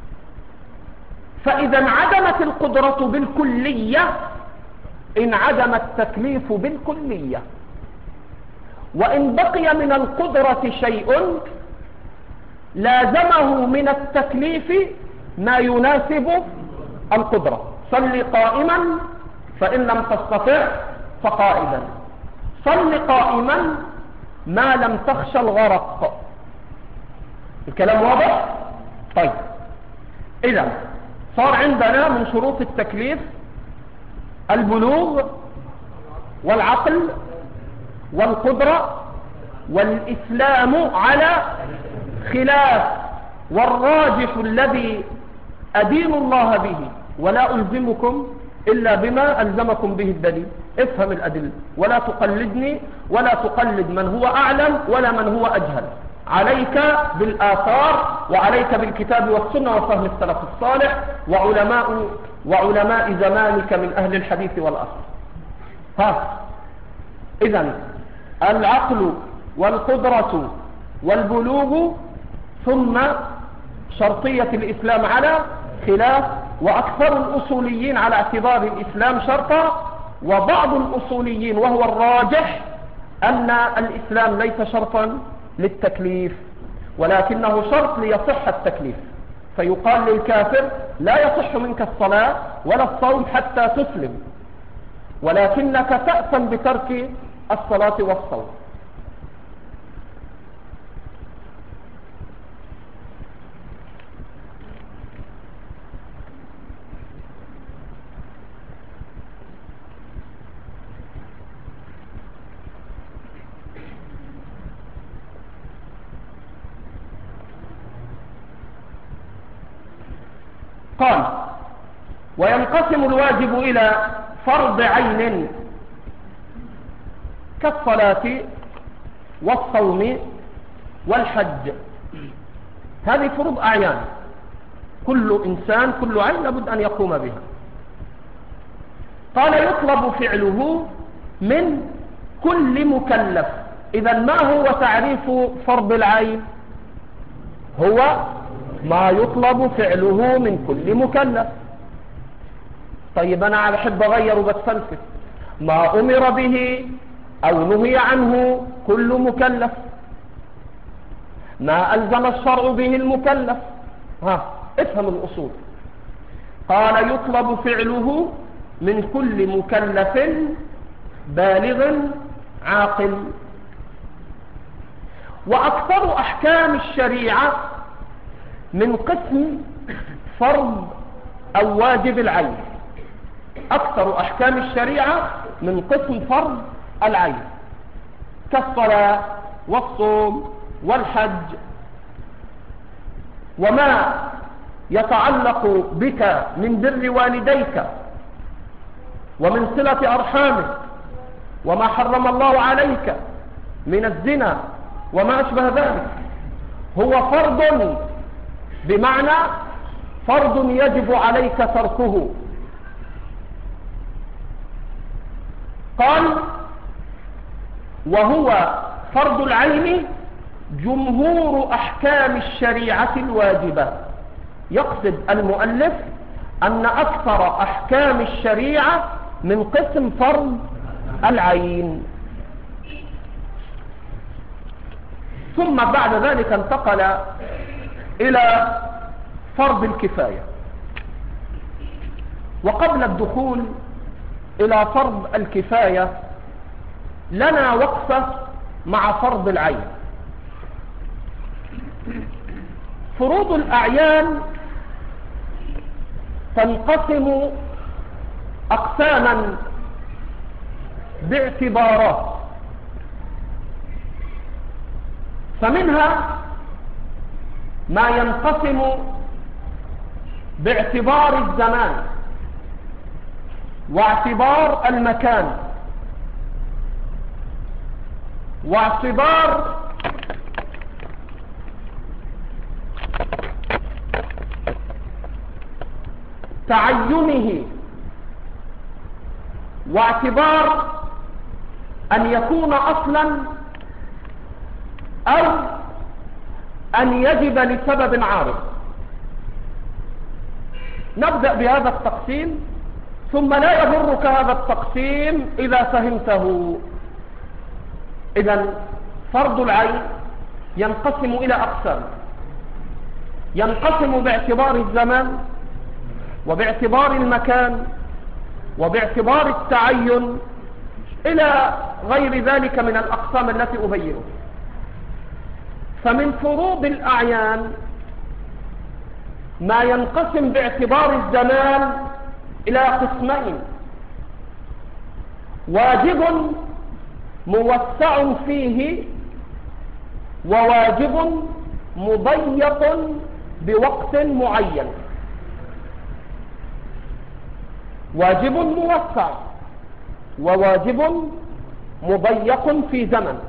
فإذا انعدمت القدرة بالكلية انعدم التكليف بالكلية، وإن بقي من القدرة شيء لازمه من التكليف ما يناسب القدرة. صل قائما فإن لم تستطع فقائدا، صل قائما ما لم تخش الغرق. الكلام واضح؟ طيب، إذا صار عندنا من شروط التكليف البلوغ والعقل والقدرة والإسلام على خلاف، والراجح الذي أدين الله به ولا ألزمكم إلا بما ألزمكم به الدليل. افهم الأدلة ولا تقلدني ولا تقلد من هو أعلم ولا من هو أجهل، عليك بالآثار وعليك بالكتاب والسنة وفهم السلف الصالح وعلماء وعلماء زمانك من أهل الحديث والأصل. ها إذن العقل والقدرة والبلوغ، ثم شرطية الإسلام على خلاف، وأكثر الأصوليين على اعتبار الإسلام شرطا، وبعض الأصوليين وهو الراجح أن الإسلام ليس شرطا للتكليف ولكنه شرط ليصح التكليف، فيقال للكافر لا يصح منك الصلاة ولا الصوم حتى تسلم، ولكنك تأثم بترك الصلاة والصوم. قال: وينقسم الواجب إلى فرض عين كالصلاة والصوم والحج، هذه فروض أعيان، كل إنسان كل عين لابد أن يقوم بها. قال: يطلب فعله من كل مكلف. إذا ما هو تعريف فرض العين؟ هو ما يطلب فعله من كل مكلف. طيب أنا بحب أغير وبتفلسف، ما أمر به أو نهي عنه كل مكلف، ما ألزم الشرع به المكلف. ها افهم الأصول. قال: يطلب فعله من كل مكلف بالغ عاقل. وأكثر أحكام الشريعة من قسم فرض أو واجب العين، أكثر أحكام الشريعة من قسم فرض العين، كالصلاة والصوم والحج، وما يتعلق بك من بر والديك ومن صلة أرحامك، وما حرم الله عليك من الزنا وما أشبه ذلك، هو فرض، بمعنى فرض يجب عليك تركه قال وهو فرض العين جمهور أحكام الشريعة الواجبة. يقصد المؤلف أن أكثر أحكام الشريعة من قسم فرض العين. ثم بعد ذلك انتقل إلى فرض الكفاية. وقبل الدخول إلى فرض الكفاية لنا وقفة مع فرض العين. فروض الأعيان تنقسم أقساما باعتبارات، فمنها ما ينقسم باعتبار الزمان واعتبار المكان واعتبار تعينه واعتبار أن يكون أصلا أو أن يجب لسبب عارض. نبدأ بهذا التقسيم، ثم لا يضرك هذا التقسيم إذا فهمته. إذن فرض العين ينقسم إلى أقسام، ينقسم باعتبار الزمان وباعتبار المكان وباعتبار التعين إلى غير ذلك من الأقسام التي أبينها. فمن فروض الأعيان ما ينقسم باعتبار الزمان إلى قسمين: واجب موسع فيه وواجب مضيق بوقت معين. واجب موسع وواجب مضيق في زمن.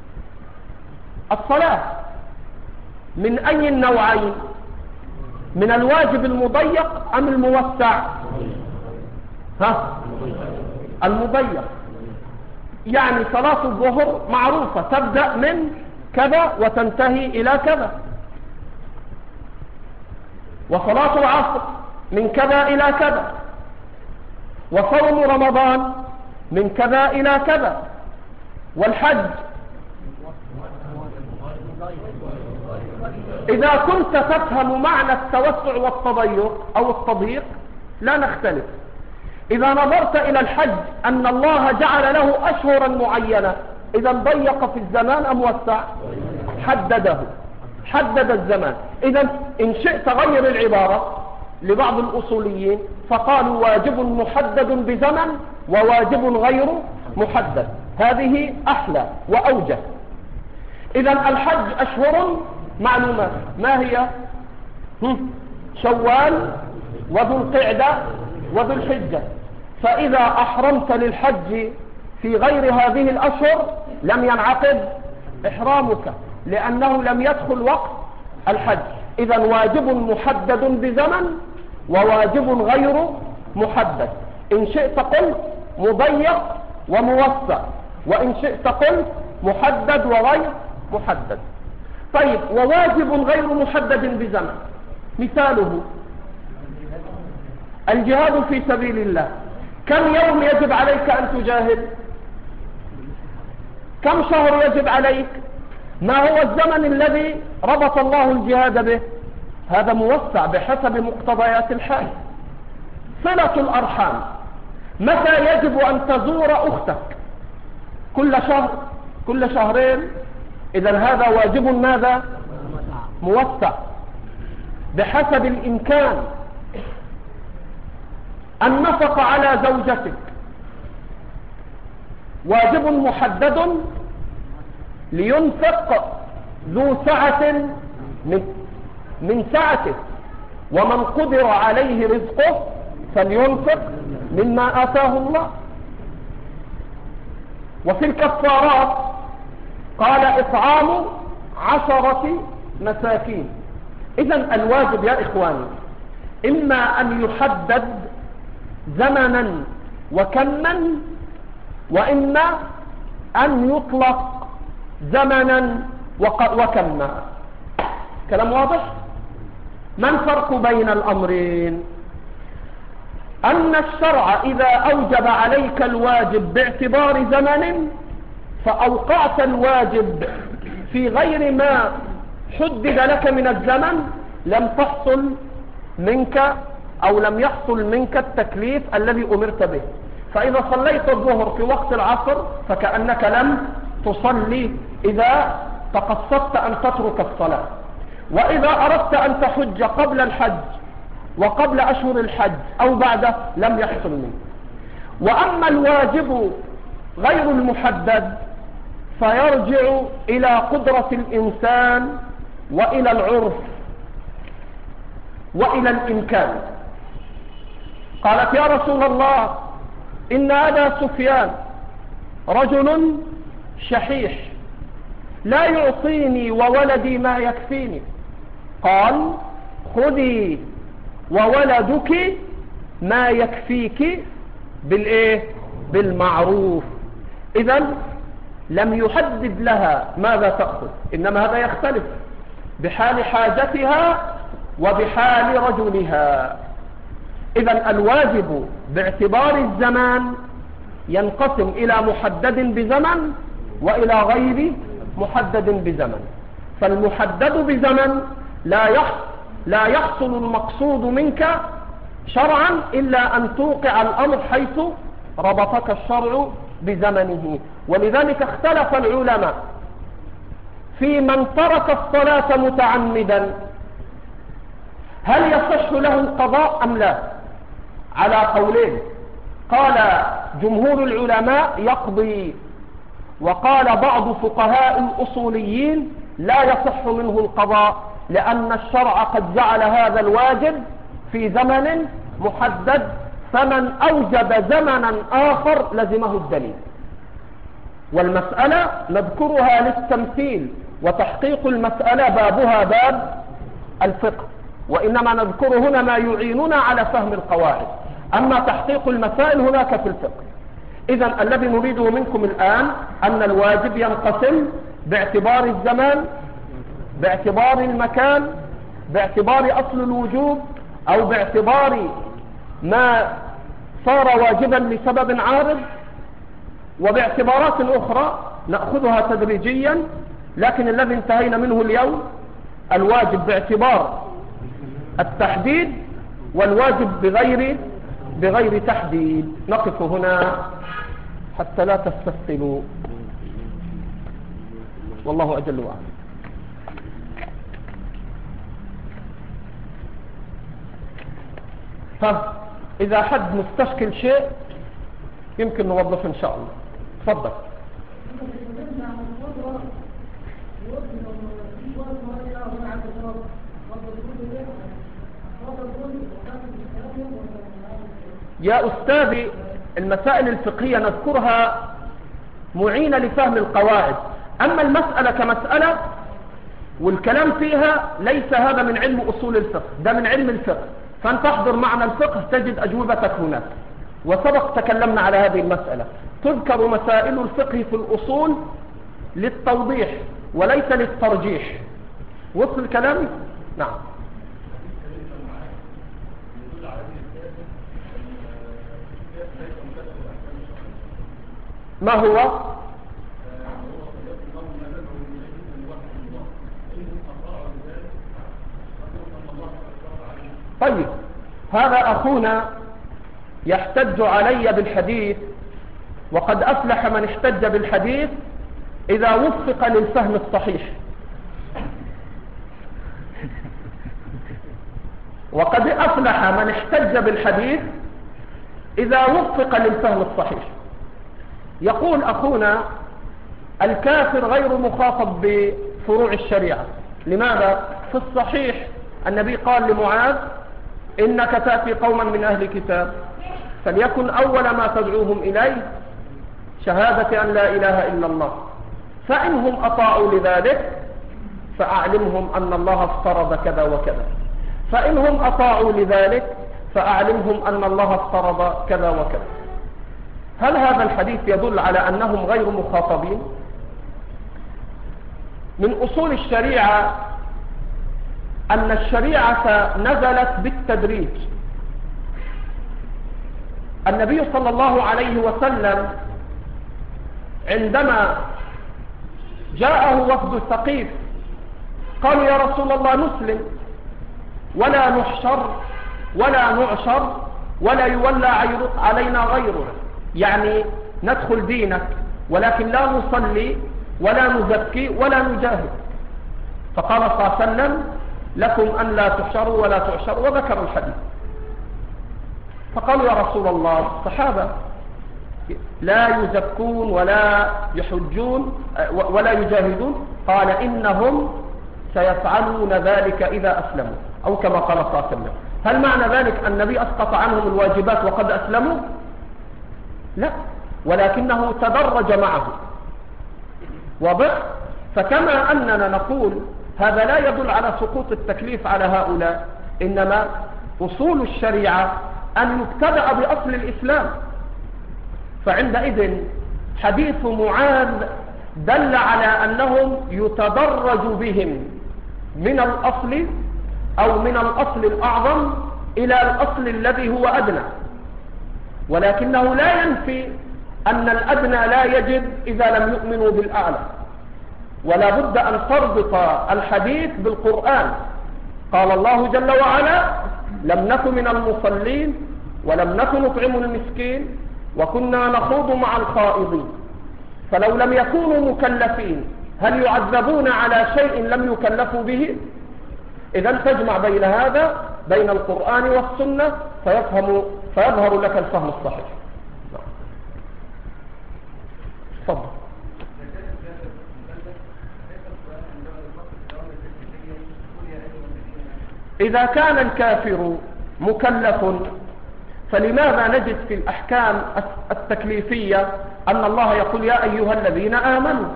الصلاة من أي النوعين؟ من الواجب المضيق أم الموسع؟ ها؟ المضيق. يعني صلاة الظهر معروفة، تبدأ من كذا وتنتهي إلى كذا، وصلاة العصر من كذا إلى كذا، وصوم رمضان من كذا إلى كذا، والحج. إذا كنت تفهم معنى التوسع والتضيق أو التضييق لا نختلف. إذا نظرت إلى الحج أن الله جعل له أشهرا معينة، إذا ضيق في الزمان أم وسع؟ حدده، حدد الزمان. إذا إن شئت غير العبارة لبعض الأصوليين فقالوا واجب محدد بزمن وواجب غير محدد. هذه أحلى وأوجه. إذا الحج أشهر معلومات، ما هي؟ شوال وذو القعدة وذو الحجة. فإذا أحرمت للحج في غير هذه الأشهر لم ينعقد إحرامك، لأنه لم يدخل وقت الحج. إذا واجب محدد بزمن وواجب غير محدد. إن شئت قلت مضيق وموسع، وإن شئت قلت محدد وغير محدد. طيب، وواجب غير محدد بزمن مثاله الجهاد في سبيل الله. كم يوم يجب عليك أن تجاهد؟ كم شهر يجب عليك؟ ما هو الزمن الذي ربط الله الجهاد به؟ هذا موسع بحسب مقتضيات الحال. صلة الأرحام، متى يجب أن تزور أختك؟ كل شهر؟ كل شهرين؟ إذا هذا واجب ماذا؟ موسع بحسب الإمكان. النفقة على زوجتك واجب محدد لينفق ذو سعة من, من سعته، ومن قدر عليه رزقه فلينفق مما آتاه الله. وفي الكفارات قال إطعام عشرة مساكين. إذن الواجب يا إخواني إما أن يحدد زمنا وكما، وإما أن يطلق زمنا وكما. كلام واضح؟ ما الفرق بين الأمرين؟ أن الشرع إذا أوجب عليك الواجب باعتبار زمن فأوقعت الواجب في غير ما حدد لك من الزمن لم تحصل منك أو لم يحصل منك التكليف الذي أمرت به. فإذا صليت الظهر في وقت العصر فكأنك لم تصلي إذا تقصدت أن تترك الصلاة. وإذا أردت أن تحج قبل الحج وقبل أشهر الحج أو بعده لم يحصل منك. وأما الواجب غير المحدد فيرجع إلى قدرة الإنسان وإلى العرف وإلى الإمكان. قالت يا رسول الله إن أبا سفيان رجل شحيح لا يعطيني وولدي ما يكفيني. قال خذي وولدك ما يكفيك بالإيه؟ بالمعروف. إذن لم يحدد لها ماذا تأخذ، إنما هذا يختلف بحال حاجتها وبحال رجلها. إذن الواجب باعتبار الزمان ينقسم إلى محدد بزمن وإلى غير محدد بزمن. فالمحدد بزمن لا لا يحصل المقصود منك شرعا إلا أن توقع الأمر حيث ربطك الشرع بزمنه. ولذلك اختلف العلماء في من ترك الصلاة متعمدا هل يصح له القضاء أم لا؟ على قولين. قال جمهور العلماء يقضي، وقال بعض فقهاء الأصوليين لا يصح منه القضاء لأن الشرع قد جعل هذا الواجب في زمن محدد، فمن أوجب زمنا آخر لزمه الدليل. والمسألة نذكرها للتمثيل، وتحقيق المسألة بابها باب الفقه، وإنما نذكر هنا ما يعيننا على فهم القواعد. أما تحقيق المسائل هناك في الفقه. إذن الذي نريده منكم الآن أن الواجب ينقسم باعتبار الزمان، باعتبار المكان، باعتبار أصل الوجوب، أو باعتبار ما صار واجبا لسبب عارض، وباعتبارات أخرى نأخذها تدريجيا. لكن الذي انتهينا منه اليوم الواجب باعتبار التحديد والواجب بغير بغير تحديد. نقف هنا حتى لا تستثقلوا، والله أجل وأعلم. فإذا حد مستشكل شيء يمكن نوضح إن شاء الله. تفضل. يا أستاذي المسائل الفقهية نذكرها معينة لفهم القواعد، أما المسألة كمسألة والكلام فيها ليس هذا من علم أصول الفقه، ده من علم الفقه. فأنت تحضر معنا الفقه تجد أجوبتك هناك، وسبق تكلمنا على هذه المسألة. تذكر مسائل الفقه في الأصول للتوضيح وليس للترجيح. وصل الكلام؟ نعم. ما هو؟ طيب هذا أخونا يحتج علي بالحديث، وقد أفلح من احتج بالحديث إذا وفق للفهم الصحيح، وقد أفلح من احتج بالحديث إذا وفق للفهم الصحيح. يقول أخونا الكافر غير مخاطب بفروع الشريعة. لماذا؟ في الصحيح النبي قال لمعاذ إنك تأتي قوما من أهل كتاب فليكن أول ما تدعوهم إليه شهادة أن لا إله إلا الله، فإنهم أطاعوا لذلك فأعلمهم أن الله افترض كذا وكذا، فإنهم أطاعوا لذلك فأعلمهم أن الله افترض كذا وكذا. هل هذا الحديث يدل على أنهم غير مخاطبين؟ من أصول الشريعة أن الشريعة نزلت بالتدريج. النبي صلى الله عليه وسلم عندما جاءه وفد ثقيف قالوا يا رسول الله نسلم ولا نحشر ولا نعشر ولا يولى علينا غيرنا، يعني ندخل دينك ولكن لا نصلي ولا نزكي ولا نجاهد. فقال صلى الله عليه وسلم لكم أن لا تحشروا ولا تعشروا، وذكر الحديث. فقالوا يا رسول الله الصحابة لا يزكون ولا يحجون ولا يجاهدون، قال إنهم سيفعلون ذلك إذا أسلموا، أو كما قال صلى الله عليه وسلم. هل معنى ذلك أن النبي أسقط عنهم الواجبات وقد أسلموا؟ لا، ولكنه تدرج معه. واضح؟ فكما أننا نقول هذا لا يدل على سقوط التكليف على هؤلاء، إنما أصول الشريعة أن يبتدأ بأصل الإسلام. فعندئذ حديث معاذ دل على أنهم يتدرج بهم من الأصل أو من الأصل الأعظم إلى الأصل الذي هو أدنى، ولكنه لا ينفي أن الأدنى لا يجب إذا لم يؤمنوا بالأعلى. ولا بد أن تربط الحديث بالقرآن. قال الله جل وعلا لم نكن من المصلين ولم نكن نطعم المسكين وكنا نخوض مع الخائضين. فلو لم يكونوا مكلفين هل يعذبون على شيء لم يكلفوا به؟ إذا تجمع بين هذا بين القرآن والسنة فيفهم فيظهر لك الفهم الصحيح. تفضل. إذا كان الكافر مكلف فلماذا نجد في الأحكام التكليفية أن الله يقول يا أيها الذين آمنوا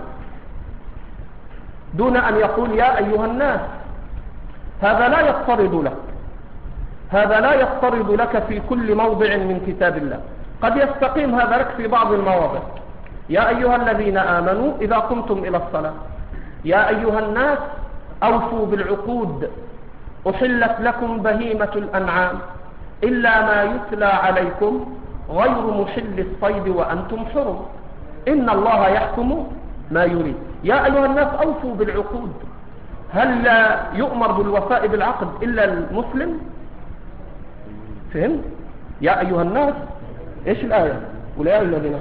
دون أن يقول يا أيها الناس؟ هذا لا يضطرد لك هذا لا يضطرد لك في كل موضع من كتاب الله. قد يستقيم هذا لك في بعض المواضع. يا أيها الذين آمنوا إذا قمتم إلى الصلاة، يا أيها الناس أوفوا بالعقود، أحلت لكم بهيمة الأنعام إلا ما يتلى عليكم غير محل الصيد وأنتم حرم إن الله يحكم ما يريد. يا أيها الناس أوفوا بالعقود. هل لا يؤمر بالوفاء بالعقد إلا المسلم؟ فهم؟ يا أيها الناس إيش الآية؟ ولا يا أيها الذين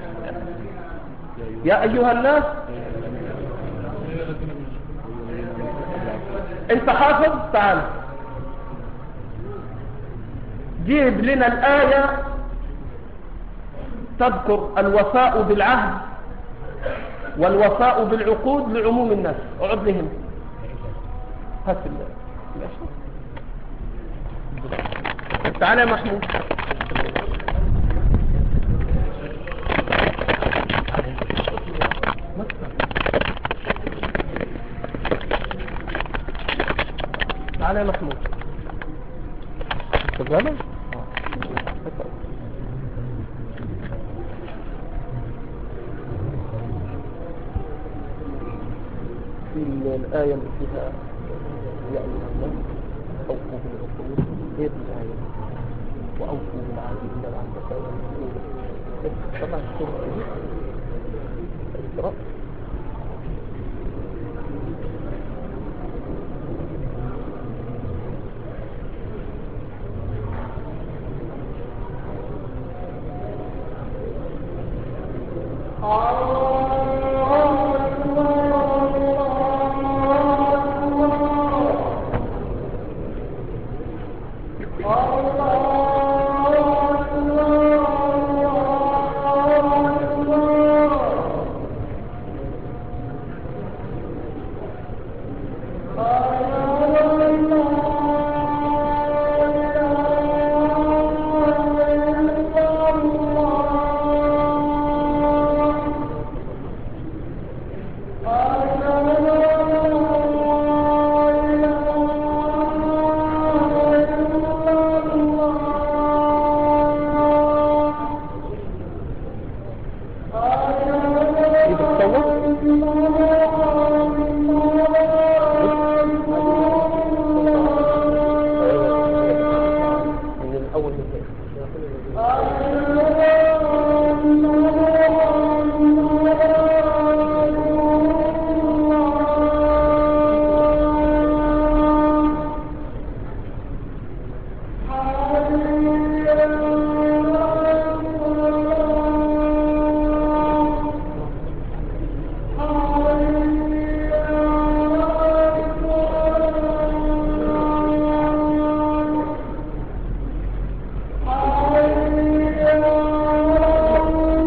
يا أيها الناس انت حافظ؟ تعال جيب لنا الآية تذكر الوفاء بالعهد والوفاء بالعقود لعموم الناس. اقعد لهم هات تعال يا محمود. تعال يا محمود. شغالة؟ في الآية اللي فيها يا أيها الناس أوفوا بالعقود، هي دي الآية. وأوفوا بالعهد إن العهد كان مسؤولا. طبعا سورة الإسراء.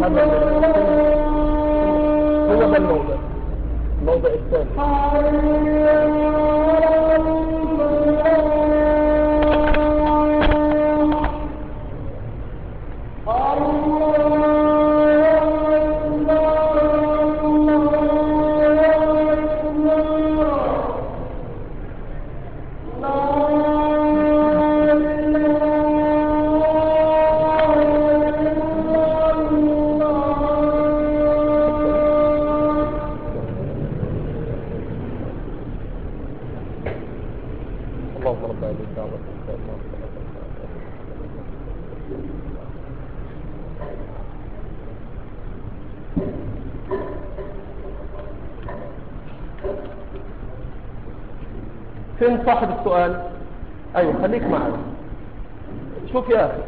هذا هو ده الموضع الموضع الثاني. اللهم رب هذه الدعوة التامة. فين صاحب السؤال؟ ايوه خليك معي. شوف يا اخي،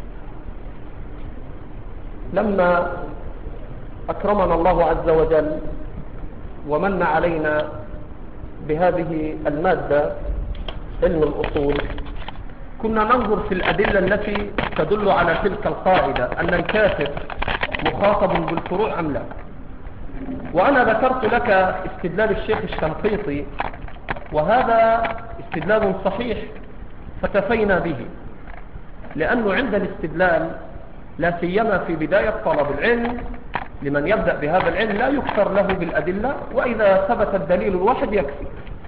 لما اكرمنا الله عز وجل ومن علينا بهذه المادة علم الأصول، كنا ننظر في الأدلة التي تدل على تلك القاعدة أن الكافر مخاطب بالفروع أم لا. وأنا ذكرت لك استدلال الشيخ الشنقيطي، وهذا استدلال صحيح فكفينا به، لأنه عند الاستدلال لا سيما في بداية طلب العلم لمن يبدأ بهذا العلم لا يكثر له بالأدلة، وإذا ثبت الدليل الواحد يكفي.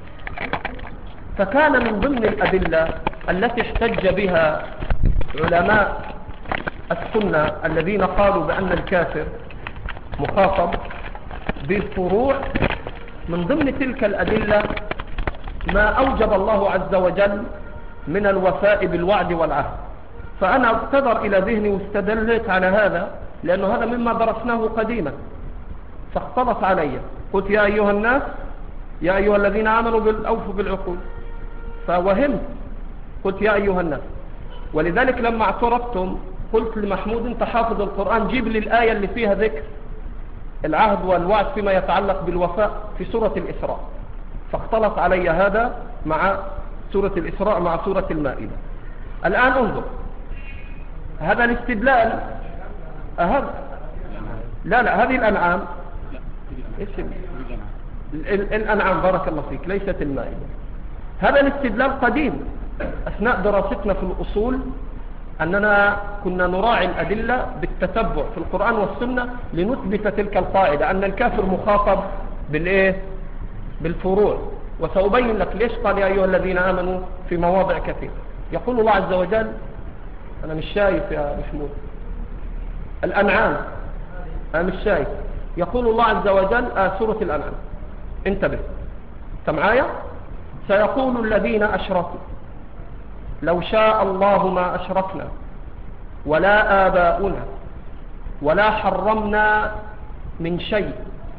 فكان من ضمن الأدلة التي احتج بها علماء السنة الذين قالوا بأن الكافر مخاطب بالفروع، من ضمن تلك الأدلة ما أوجب الله عز وجل من الوفاء بالوعد والعهد. فأنا ابتدر إلى ذهني واستدلت على هذا، لأنه هذا مما درسناه قديما فاختلط علي. قلت يا أيها الناس، يا أيها الذين آمنوا بالأوفوا بالعقول، فوهمت قلت يا أيها الناس. ولذلك لما اعترضتم قلت لمحمود انت حافظ القرآن، جيب لي الآية اللي فيها ذكر العهد والوعد فيما يتعلق بالوفاء في سورة الإسراء، فاختلط علي هذا مع سورة الإسراء مع سورة المائدة. الآن انظر هذا الاستدلال أهد. لا لا هذه الأنعام، إيش الأنعام بارك الله فيك، ليست المائدة. هذا الاستدلال قديم أثناء دراستنا في الأصول، أننا كنا نراعي الأدلة بالتتبع في القرآن والسنة لنثبت تلك القاعدة أن الكافر مخاطب بالإيه؟ بالفروع. وسأبين لك ليش قال يا أيها الذين آمنوا في مواضع كثير. يقول الله عز وجل، أنا مش شايف يا محمود الأنعام، أنا مش شايف. يقول الله عز وجل آه سورة الأنعام، انتبه أنت معايا. سيقول الذين أشركوا لو شاء الله ما أشركنا ولا آباؤنا ولا حرمنا من شيء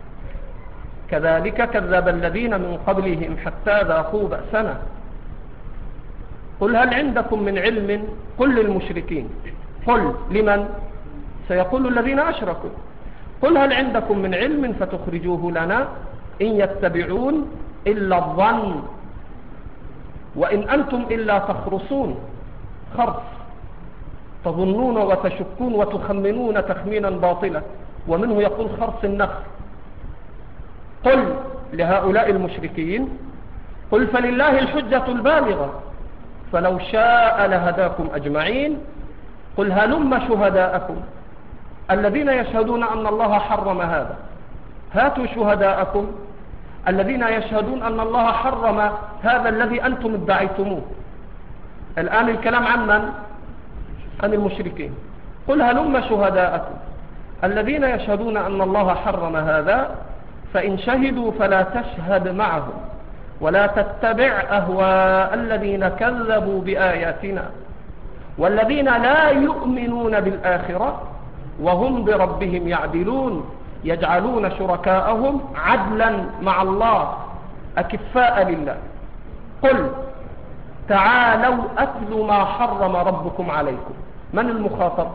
كذلك كذب الذين من قبلهم حتى ذاقوا بأسنا قل هل عندكم من علم، قل للمشركين، قل لمن؟ سيقول الذين أشركوا قل هل عندكم من علم فتخرجوه لنا إن يتبعون إلا الظن وإن أنتم إلا تخرصون خرص تظنون وتشكون وتخمنون تخمينا باطلا، ومنه يقول خرص النخل. قل لهؤلاء المشركين قل فلله الحجة البالغة فلو شاء لهداكم أجمعين قل هلم شهداءكم الذين يشهدون أن الله حرم هذا، هاتوا شهداءكم الذين يشهدون أن الله حرم هذا الذي أنتم ادعيتموه. الآن الكلام عن من؟ عن المشركين. قل هلم شهداءكم الذين يشهدون أن الله حرم هذا فإن شهدوا فلا تشهد معهم ولا تتبع أهواء الذين كذبوا بآياتنا والذين لا يؤمنون بالآخرة وهم بربهم يعدلون يجعلون شركاءهم عدلا مع الله أكفاء لله. قل تعالوا أتلوا ما حرم ربكم عليكم. من المخاطب؟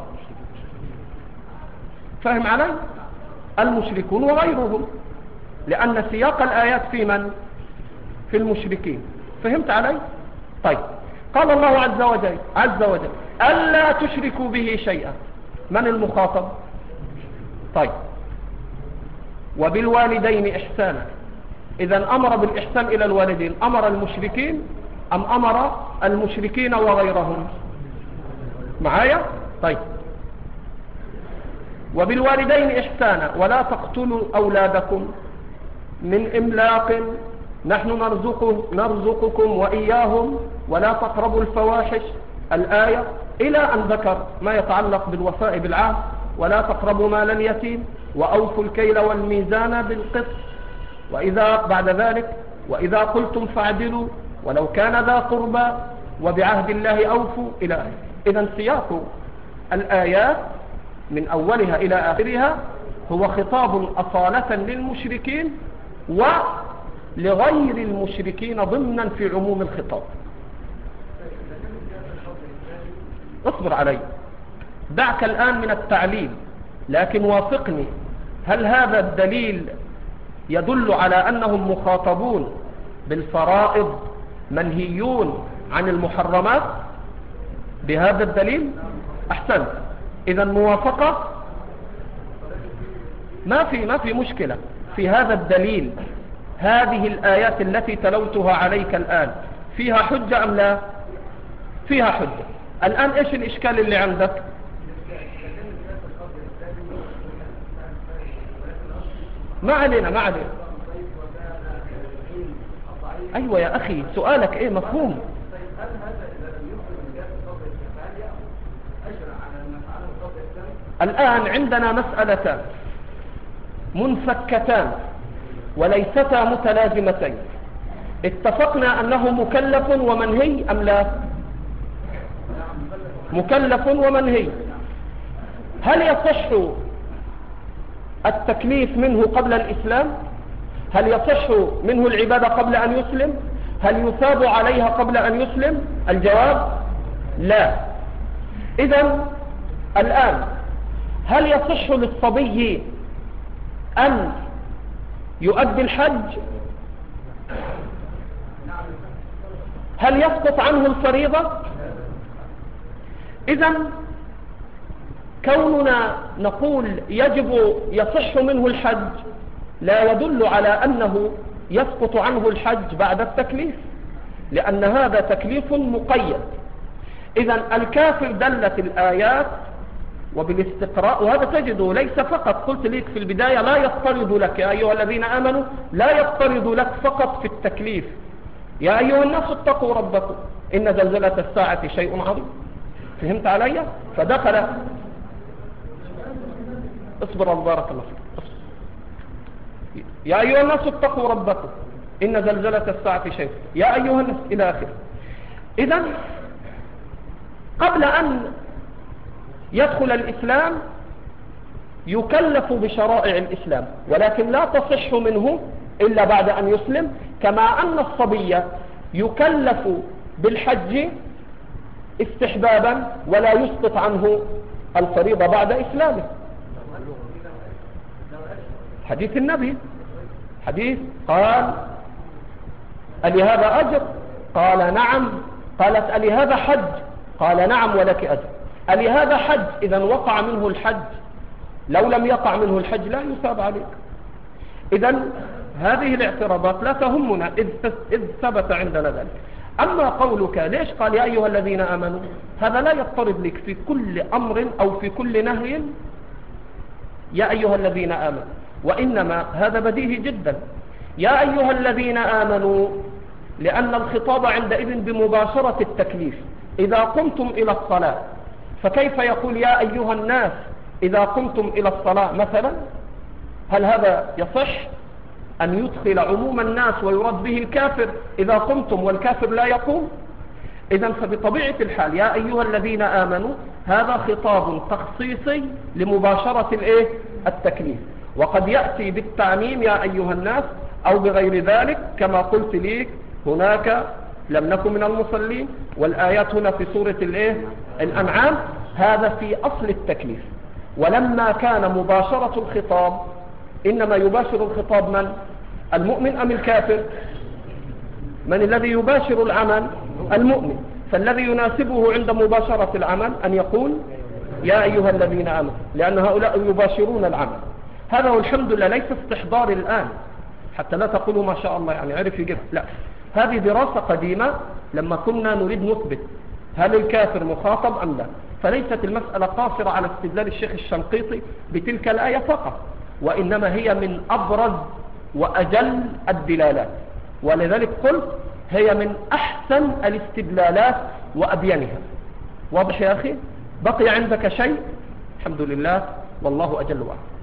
فهم علي؟ المشركون وغيرهم، لأن سياق الآيات في من؟ في المشركين. فهمت علي؟ طيب قال الله عز وجل عز وجل ألا تشركوا به شيئا. من المخاطب؟ طيب، وبالوالدين إحسانا. إذا أمر بالإحسان إلى الوالدين، أمر المشركين أم أمر المشركين وغيرهم؟ معايا؟ طيب، وبالوالدين إحسانا ولا تقتلوا أولادكم من إملاق نحن نرزقه نرزقكم وإياهم ولا تقربوا الفواحش الآية، إلى أن ذكر ما يتعلق بالوفاء بالعهد، ولا تقربوا مال اليتيم وأوفوا الكيل والميزان بالقسط، وإذا بعد ذلك وإذا قلتم فاعدلوا ولو كان ذا قربى وبعهد الله أوفوا إلى آخره. إذا سياق الآيات من أولها إلى آخرها هو خطاب أصالة للمشركين ولغير المشركين ضمنا في عموم الخطاب. اصبر علي، دعك الآن من التعليل، لكن وافقني، هل هذا الدليل يدل على أنهم مخاطبون بالفرائض منهيون عن المحرمات بهذا الدليل؟ أحسنت. إذا موافقة، ما في ما في مشكلة في هذا الدليل. هذه الآيات التي تلوتها عليك الآن فيها حجة أم لا؟ فيها حجة. الآن إيش الإشكال اللي عندك؟ ما علينا ما علينا. أيوة يا أخي، سؤالك إيه مفهوم. الآن عندنا مسألتان منفكتان وليستا متلازمتين. اتفقنا أنه مكلف ومنهي أم لا؟ مكلف ومنهي. هل يصح التكليف منه قبل الإسلام؟ هل يصح منه العبادة قبل أن يسلم؟ هل يثاب عليها قبل أن يسلم؟ الجواب لا. إذن الآن هل يصح للصبي أن يؤدي الحج؟ هل يسقط عنه الفريضة؟ إذن كوننا نقول يجب يصح منه الحج لا يدل على أنه يسقط عنه الحج بعد التكليف، لأن هذا تكليف مقيد. إذن الكافر دلت الآيات وبالاستقراء، وهذا تجده ليس فقط، قلت لك في البداية لا يضطرد لك يا أيها الذين آمنوا، لا يضطرد لك فقط في التكليف. يا أيها الناس اتقوا ربكم إن زلزلة الساعة شيء عظيم. فهمت علي؟ فدخل. اصبر بارك الله فيك. يا أيها الناس اتقوا ربكم إن زلزلة الساعة شيء، يا أيها الناس إلى آخره. إذن قبل أن يدخل الإسلام يكلف بشرائع الإسلام، ولكن لا تصح منه إلا بعد أن يسلم، كما أن الصبي يكلف بالحج استحبابا ولا يسقط عنه الفريضة بعد إسلامه. حديث النبي، حديث قال ألي هذا أجر؟ قال نعم. قالت ألي هذا حج؟ قال نعم ولك أجر. ألي هذا حج؟ إذا وقع منه الحج، لو لم يقع منه الحج لا يثاب عليك. إذا هذه الاعتراضات لا تهمنا إذ ثبت عندنا ذلك. أما قولك ليش قال يا أيها الذين آمنوا، هذا لا يضطرد لك في كل أمر أو في كل نهي يا أيها الذين آمنوا، وإنما هذا بديهي جدا. يا أيها الذين آمنوا لأن الخطاب عندئذ بمباشرة التكليف. إذا قمتم إلى الصلاة فكيف يقول يا أيها الناس إذا قمتم إلى الصلاة مثلا؟ هل هذا يصح أن يدخل عموم الناس ويرد به الكافر إذا قمتم والكافر لا يقوم؟ إذن فبطبيعة الحال يا أيها الذين آمنوا هذا خطاب تخصيصي لمباشرة الإيه؟ التكليف، وقد يأتي بالتعميم يا أيها الناس أو بغير ذلك، كما قلت ليك هناك لم نكن من المصلين، والآيات هنا في سورة الإيه؟ الأنعام، هذا في أصل التكليف. ولما كان مباشرة الخطاب، إنما يباشر الخطاب من؟ المؤمن أم الكافر؟ من الذي يباشر العمل؟ المؤمن. فالذي يناسبه عند مباشرة العمل أن يقول يا أيها الذين آمنوا، لأن هؤلاء يباشرون العمل. هذا والحمد لله ليس استحضار الآن حتى لا تقولوا ما شاء الله يعني عرف يجيب، لا، هذه دراسة قديمة لما كنا نريد نثبت هل الكافر مخاطب أم لا. فليست المسألة قاصرة على استدلال الشيخ الشنقيطي بتلك الآية فقط، وإنما هي من أبرز وأجل الدلالات، ولذلك قلت هي من أحسن الاستدلالات وأبينها. واضح يا أخي؟ بقي عندك شيء؟ الحمد لله، والله أجل وأعلم.